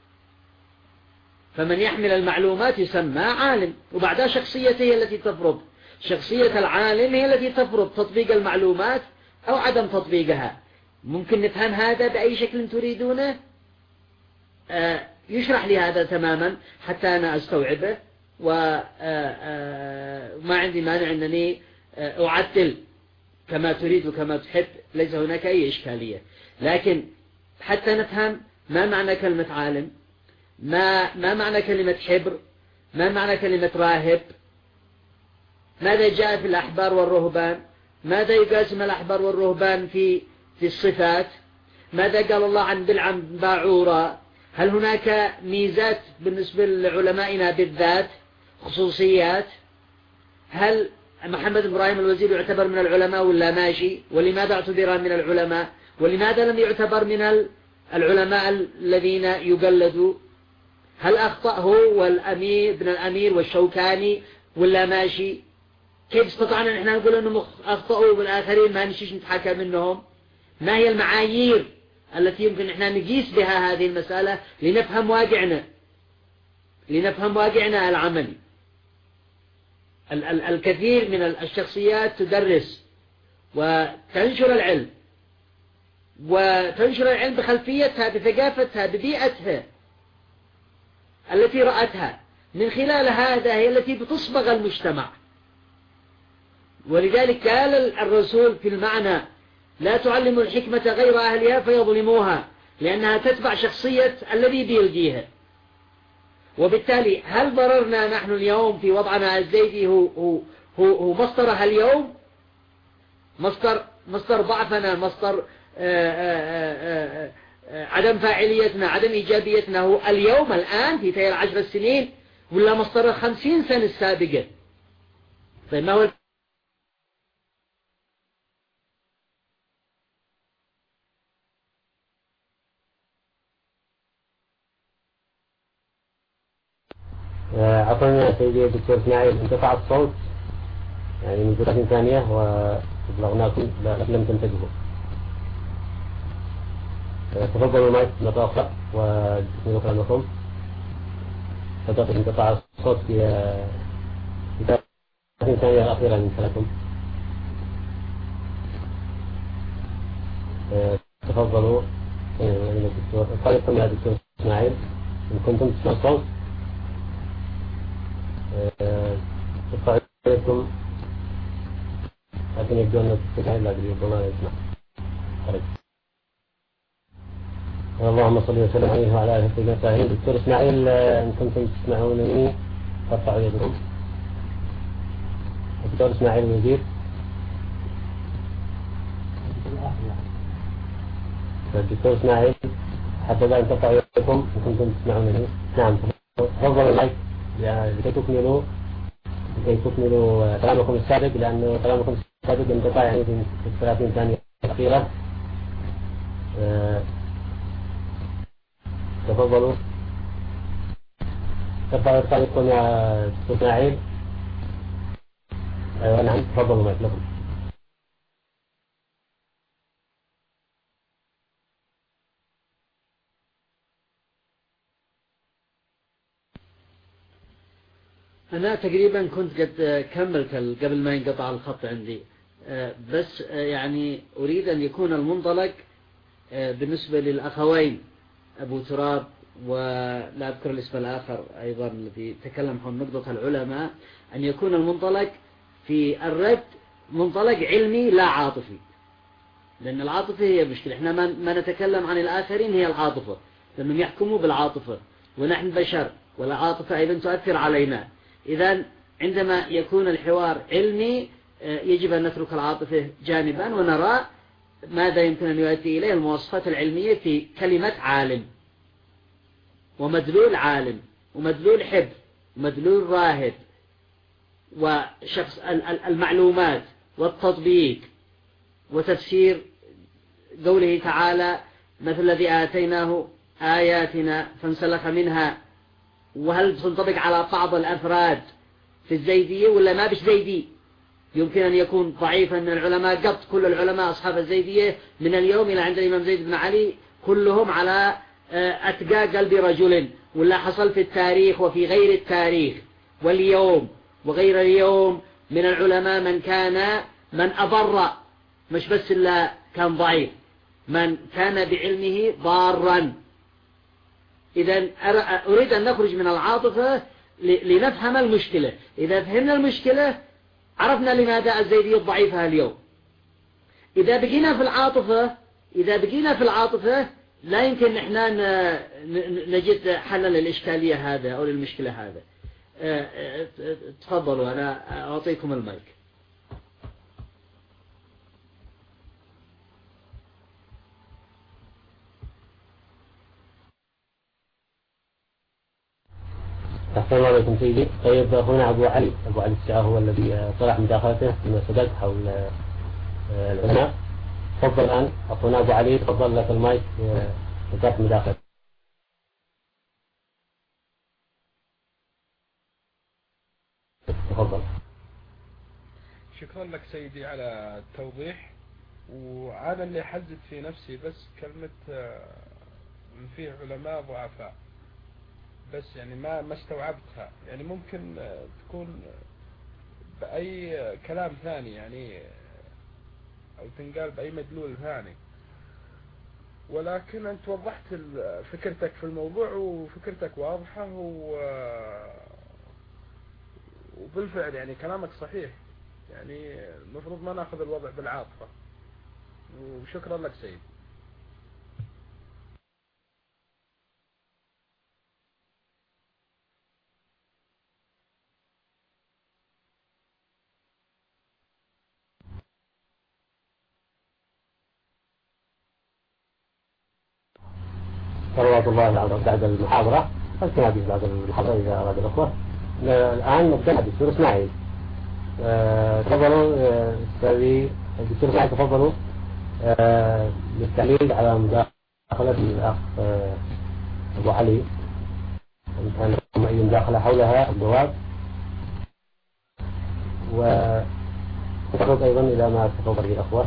فمن يحمل المعلومات يسمى عالم، وبعدها شخصيته هي التي تفرض. شخصية العالم هي التي تفرض تطبيق المعلومات أو عدم تطبيقها. ممكن نفهم هذا بأي شكل تريدونه؟ آه يشرح لي هذا تماما حتى أنا أستوعبه، وما عندي مانع أنني أعدل كما تريد وكما تحب، ليس هناك أي إشكالية. لكن حتى نفهم ما معنى كلمة عالم، ما ما معنى كلمة حبر، ما معنى كلمة راهب، ماذا جاء في الأحبار والرهبان، ماذا يقاسم الأحبار والرهبان في في الصفات، ماذا قال الله عن بلعم باعورا، هل هناك ميزات بالنسبة لعلمائنا بالذات، خصوصيات، هل محمد إبراهيم الوزير يعتبر من العلماء ولا ماشي، ولماذا اعتبر من العلماء، ولماذا لم يعتبر من العلماء الذين يقلدوا، هل أخطأ هو والأمير ابن الأمير والشوكاني ولا ماشي؟ كيف استطعنا أن احنا نقول أنهم أخطأوا والآخرين ما نشيش نتحكى منهم؟ ما هي المعايير التي يمكن احنا نقيس بها هذه المسألة لنفهم واقعنا لنفهم واقعنا العملي؟ ال ال الكثير من الشخصيات تدرس وتنشر العلم، وتنشر العلم بخلفيتها، بثقافتها، ببيئتها التي رأتها. من خلال هذا هي التي بتصبغ المجتمع. ولذلك قال الرسول في المعنى: لا تعلموا الحكمة غير أهلها فيظلموها، لأنها تتبع شخصية الذي بيلقيها. وبالتالي هل ضررنا نحن اليوم في وضعنا الزيدي هو, هو, هو, هو مصدرها اليوم، مصدر, مصدر ضعفنا، مصدر آآ آآ آآ عدم فاعليتنا، عدم إيجابيتنا هو اليوم الآن في تلك العشر السنين، ولا مصدر الخمسين سنة السابقة؟ طيب ما هو عفوا سيدي الدكتور اسماعيل، انقطع الصوت يعني من ثلاثين ثانية وبلغناكم لم تنتبهوا. تفضلوا المايك مرة أخرى وجزاكم كلامكم. فقط انقطاع الصوت في في ثلاثين ثانية الأخيرة من كلامكم. تفضلوا يا دكتور. طريقكم يا دكتور إسماعيل إن كنتم تسمعوا الصوت ارفعوا يدكم، لكن يبدو أن الإسماعيل لا ربما يسمع. خرج. اللهم صل وسلم عليه وعلى آله وصحبه أجمعين. دكتور إسماعيل إن كنتم تسمعونني فارفعوا يدكم. دكتور إسماعيل المدير. الدكتور إسماعيل حتى لا ترفعوا يدكم إن كنتم تسمعونني. نعم تفضلوا المايك لكي تكملوا لكي تكملوا كلامكم السابق، لأنه كلامكم السابق انقطع يعني في ثلاثين ثانية الأخيرة. أه تفضلوا ترفعوا يدكم يا دكتور إسماعيل. أيوة نعم تفضلوا المايك لكم. أنا تقريبا كنت قد كملت قبل ما ينقطع الخط عندي، بس يعني أريد أن يكون المنطلق بالنسبة للأخوين أبو تراب ولا أذكر الاسم الآخر أيضا الذي تكلم عن نقطة العلماء، أن يكون المنطلق في الرد منطلق علمي لا عاطفي، لأن العاطفة هي مشكلة. إحنا ما نتكلم عن الآخرين هي العاطفة، لأنهم يحكموا بالعاطفة ونحن بشر والعاطفة أيضا تؤثر علينا. إذن عندما يكون الحوار علمي يجب أن نترك العاطفة جانبا ونرى ماذا يمكن أن يؤدي إليه المواصفات العلمية في كلمة عالم ومدلول عالم ومدلول حب ومدلول راهب وشخص المعلومات والتطبيق وتفسير قوله تعالى مثل الذي آتيناه آياتنا فانسلخ منها، وهل تنطبق على بعض الأفراد في الزيدية ولا ما بش زيدي. يمكن أن يكون ضعيفا من العلماء، قط كل العلماء أصحاب الزيدية من اليوم إلى عند الإمام زيد بن علي كلهم على أتقى قلب رجل، ولا حصل في التاريخ وفي غير التاريخ واليوم وغير اليوم من العلماء من كان من أضر، مش بس إلا كان ضعيف، من كان بعلمه ضارا. إذا أريد أن نخرج من العاطفة لنفهم المشكلة. إذا فهمنا المشكلة عرفنا لماذا الزيدية ضعيفة اليوم. إذا بقينا في العاطفة إذا بقينا في العاطفة لا يمكن نحن نجد حلا للإشكالية هذا أو للمشكلة هذا. تفضلوا أنا أعطيكم المايك. أحسن الله عليكم سيدي. طيب هنا أبو علي أبو علي الشاه هو الذي طرح مداخلته فيما سبق حول العلماء. تفضل الآن أخونا أبو علي، تفضل لك المايك لطرح مداخلة. تفضل. شكرا لك سيدي على التوضيح. وأنا اللي حزت في نفسي بس كلمة من فيه علماء ضعفاء، بس يعني ما ما استوعبتها. يعني ممكن تكون بأي كلام ثاني يعني أو تنقال بأي مدلول ثاني، ولكن أنت وضحت فكرتك في الموضوع وفكرتك واضحة و... وبالفعل يعني كلامك صحيح. يعني المفروض ما ناخذ الوضع بالعاطفة. وشكرا لك سيد. صلوات الله على بعد المحاضرة فالكنا حديث بعد المحاضرة إذا أراد الأخوة. الآن نبدأ بالدكتور إسماعيل. تفضلوا أستاذي الدكتور إسماعيل، تفضلوا للتعليق على مداخلة الأخ أبو علي. إن كان لكم أي مداخلة حولها الجواب، وتفضل أيضا إلى ما تفضل به الأخوة.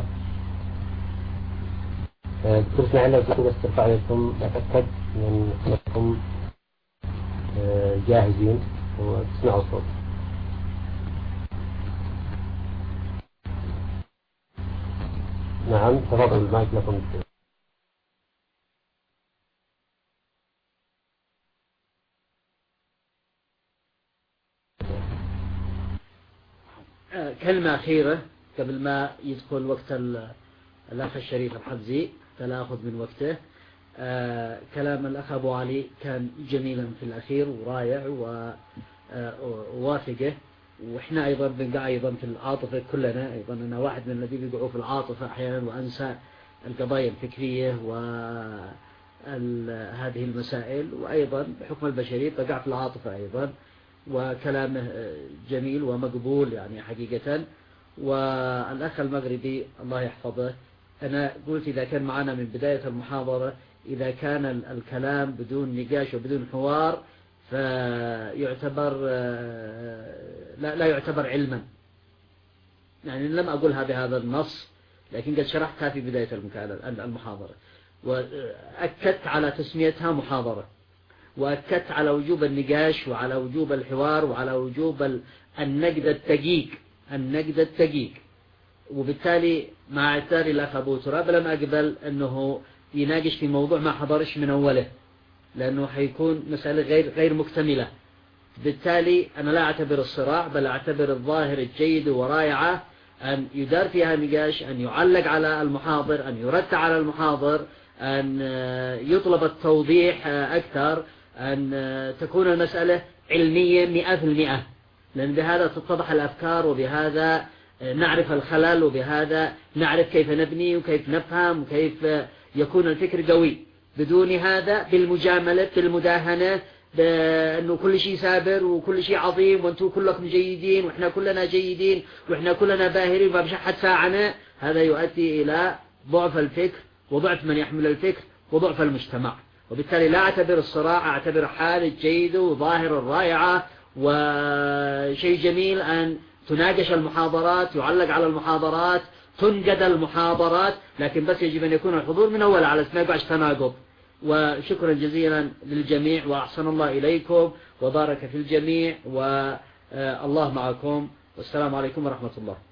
دكتور إسماعيل لو تلاحظوا بس ترفعوا يدكم، أتأكد من أنكم جاهزين وتسمعوا الصوت. نعم تفضل المايك لكم. كلمة أخيرة قبل ما يدخل وقت الأخ الشريف الحفزي، فلا أخذ من وقته. آه كلام الأخ أبو علي كان جميلا في الأخير ورائع ووافقه، وإحنا أيضا بنقع أيضا في العاطفة كلنا. أيضا أنا واحد من الذين بيقعوا في العاطفة أحيانا وأنسى القضايا الفكرية وهذه المسائل، وأيضا بحكم البشرية بقع في العاطفة أيضا. وكلامه جميل ومقبول يعني حقيقة. والأخ المغربي الله يحفظه، أنا قلت إذا كان معنا من بداية المحاضرة إذا كان الكلام بدون نقاش وبدون حوار فيعتبر لا, لا يعتبر علما. يعني لم أقولها بهذا النص، لكن قد شرحتها في بداية المحاضرة وأكدت على تسميتها محاضرة، وأكدت على وجوب النقاش وعلى وجوب الحوار وعلى وجوب النقد الدقيق النقد الدقيق. وبالتالي مع اعتذاري الأخ أبو تراب لم أقبل أنه يناقش في موضوع ما حضرش من أوله، لأنه حيكون مسألة غير غير مكتملة. بالتالي أنا لا أعتبر الصراع، بل أعتبر الظاهر الجيد ورائعة أن يدار فيها نقاش، أن يعلق على المحاضر، أن يرد على المحاضر، أن يطلب التوضيح أكثر، أن تكون المسألة علمية مئة في المئة، لأن بهذا تتضح الأفكار وبهذا نعرف الخلل وبهذا نعرف كيف نبني وكيف نفهم وكيف يكون الفكر قوي. بدون هذا بالمجاملة بالمداهنة بأنه كل شيء سابر وكل شيء عظيم وأنتم كلكم جيدين وإحنا كلنا جيدين وإحنا كلنا باهرين وما بشحد ساعنا، هذا يؤدي إلى ضعف الفكر وضعف من يحمل الفكر وضعف المجتمع. وبالتالي لا أعتبر الصراع، أعتبر حالة جيدة وظاهرة رائعة وشيء جميل أن تناقش المحاضرات، يعلق على المحاضرات، تنقد المحاضرات، لكن بس يجب أن يكون الحضور من أول على ما يقعش تناقض. وشكرا جزيلا للجميع وأحسن الله إليكم وبارك في الجميع والله معكم والسلام عليكم ورحمة الله.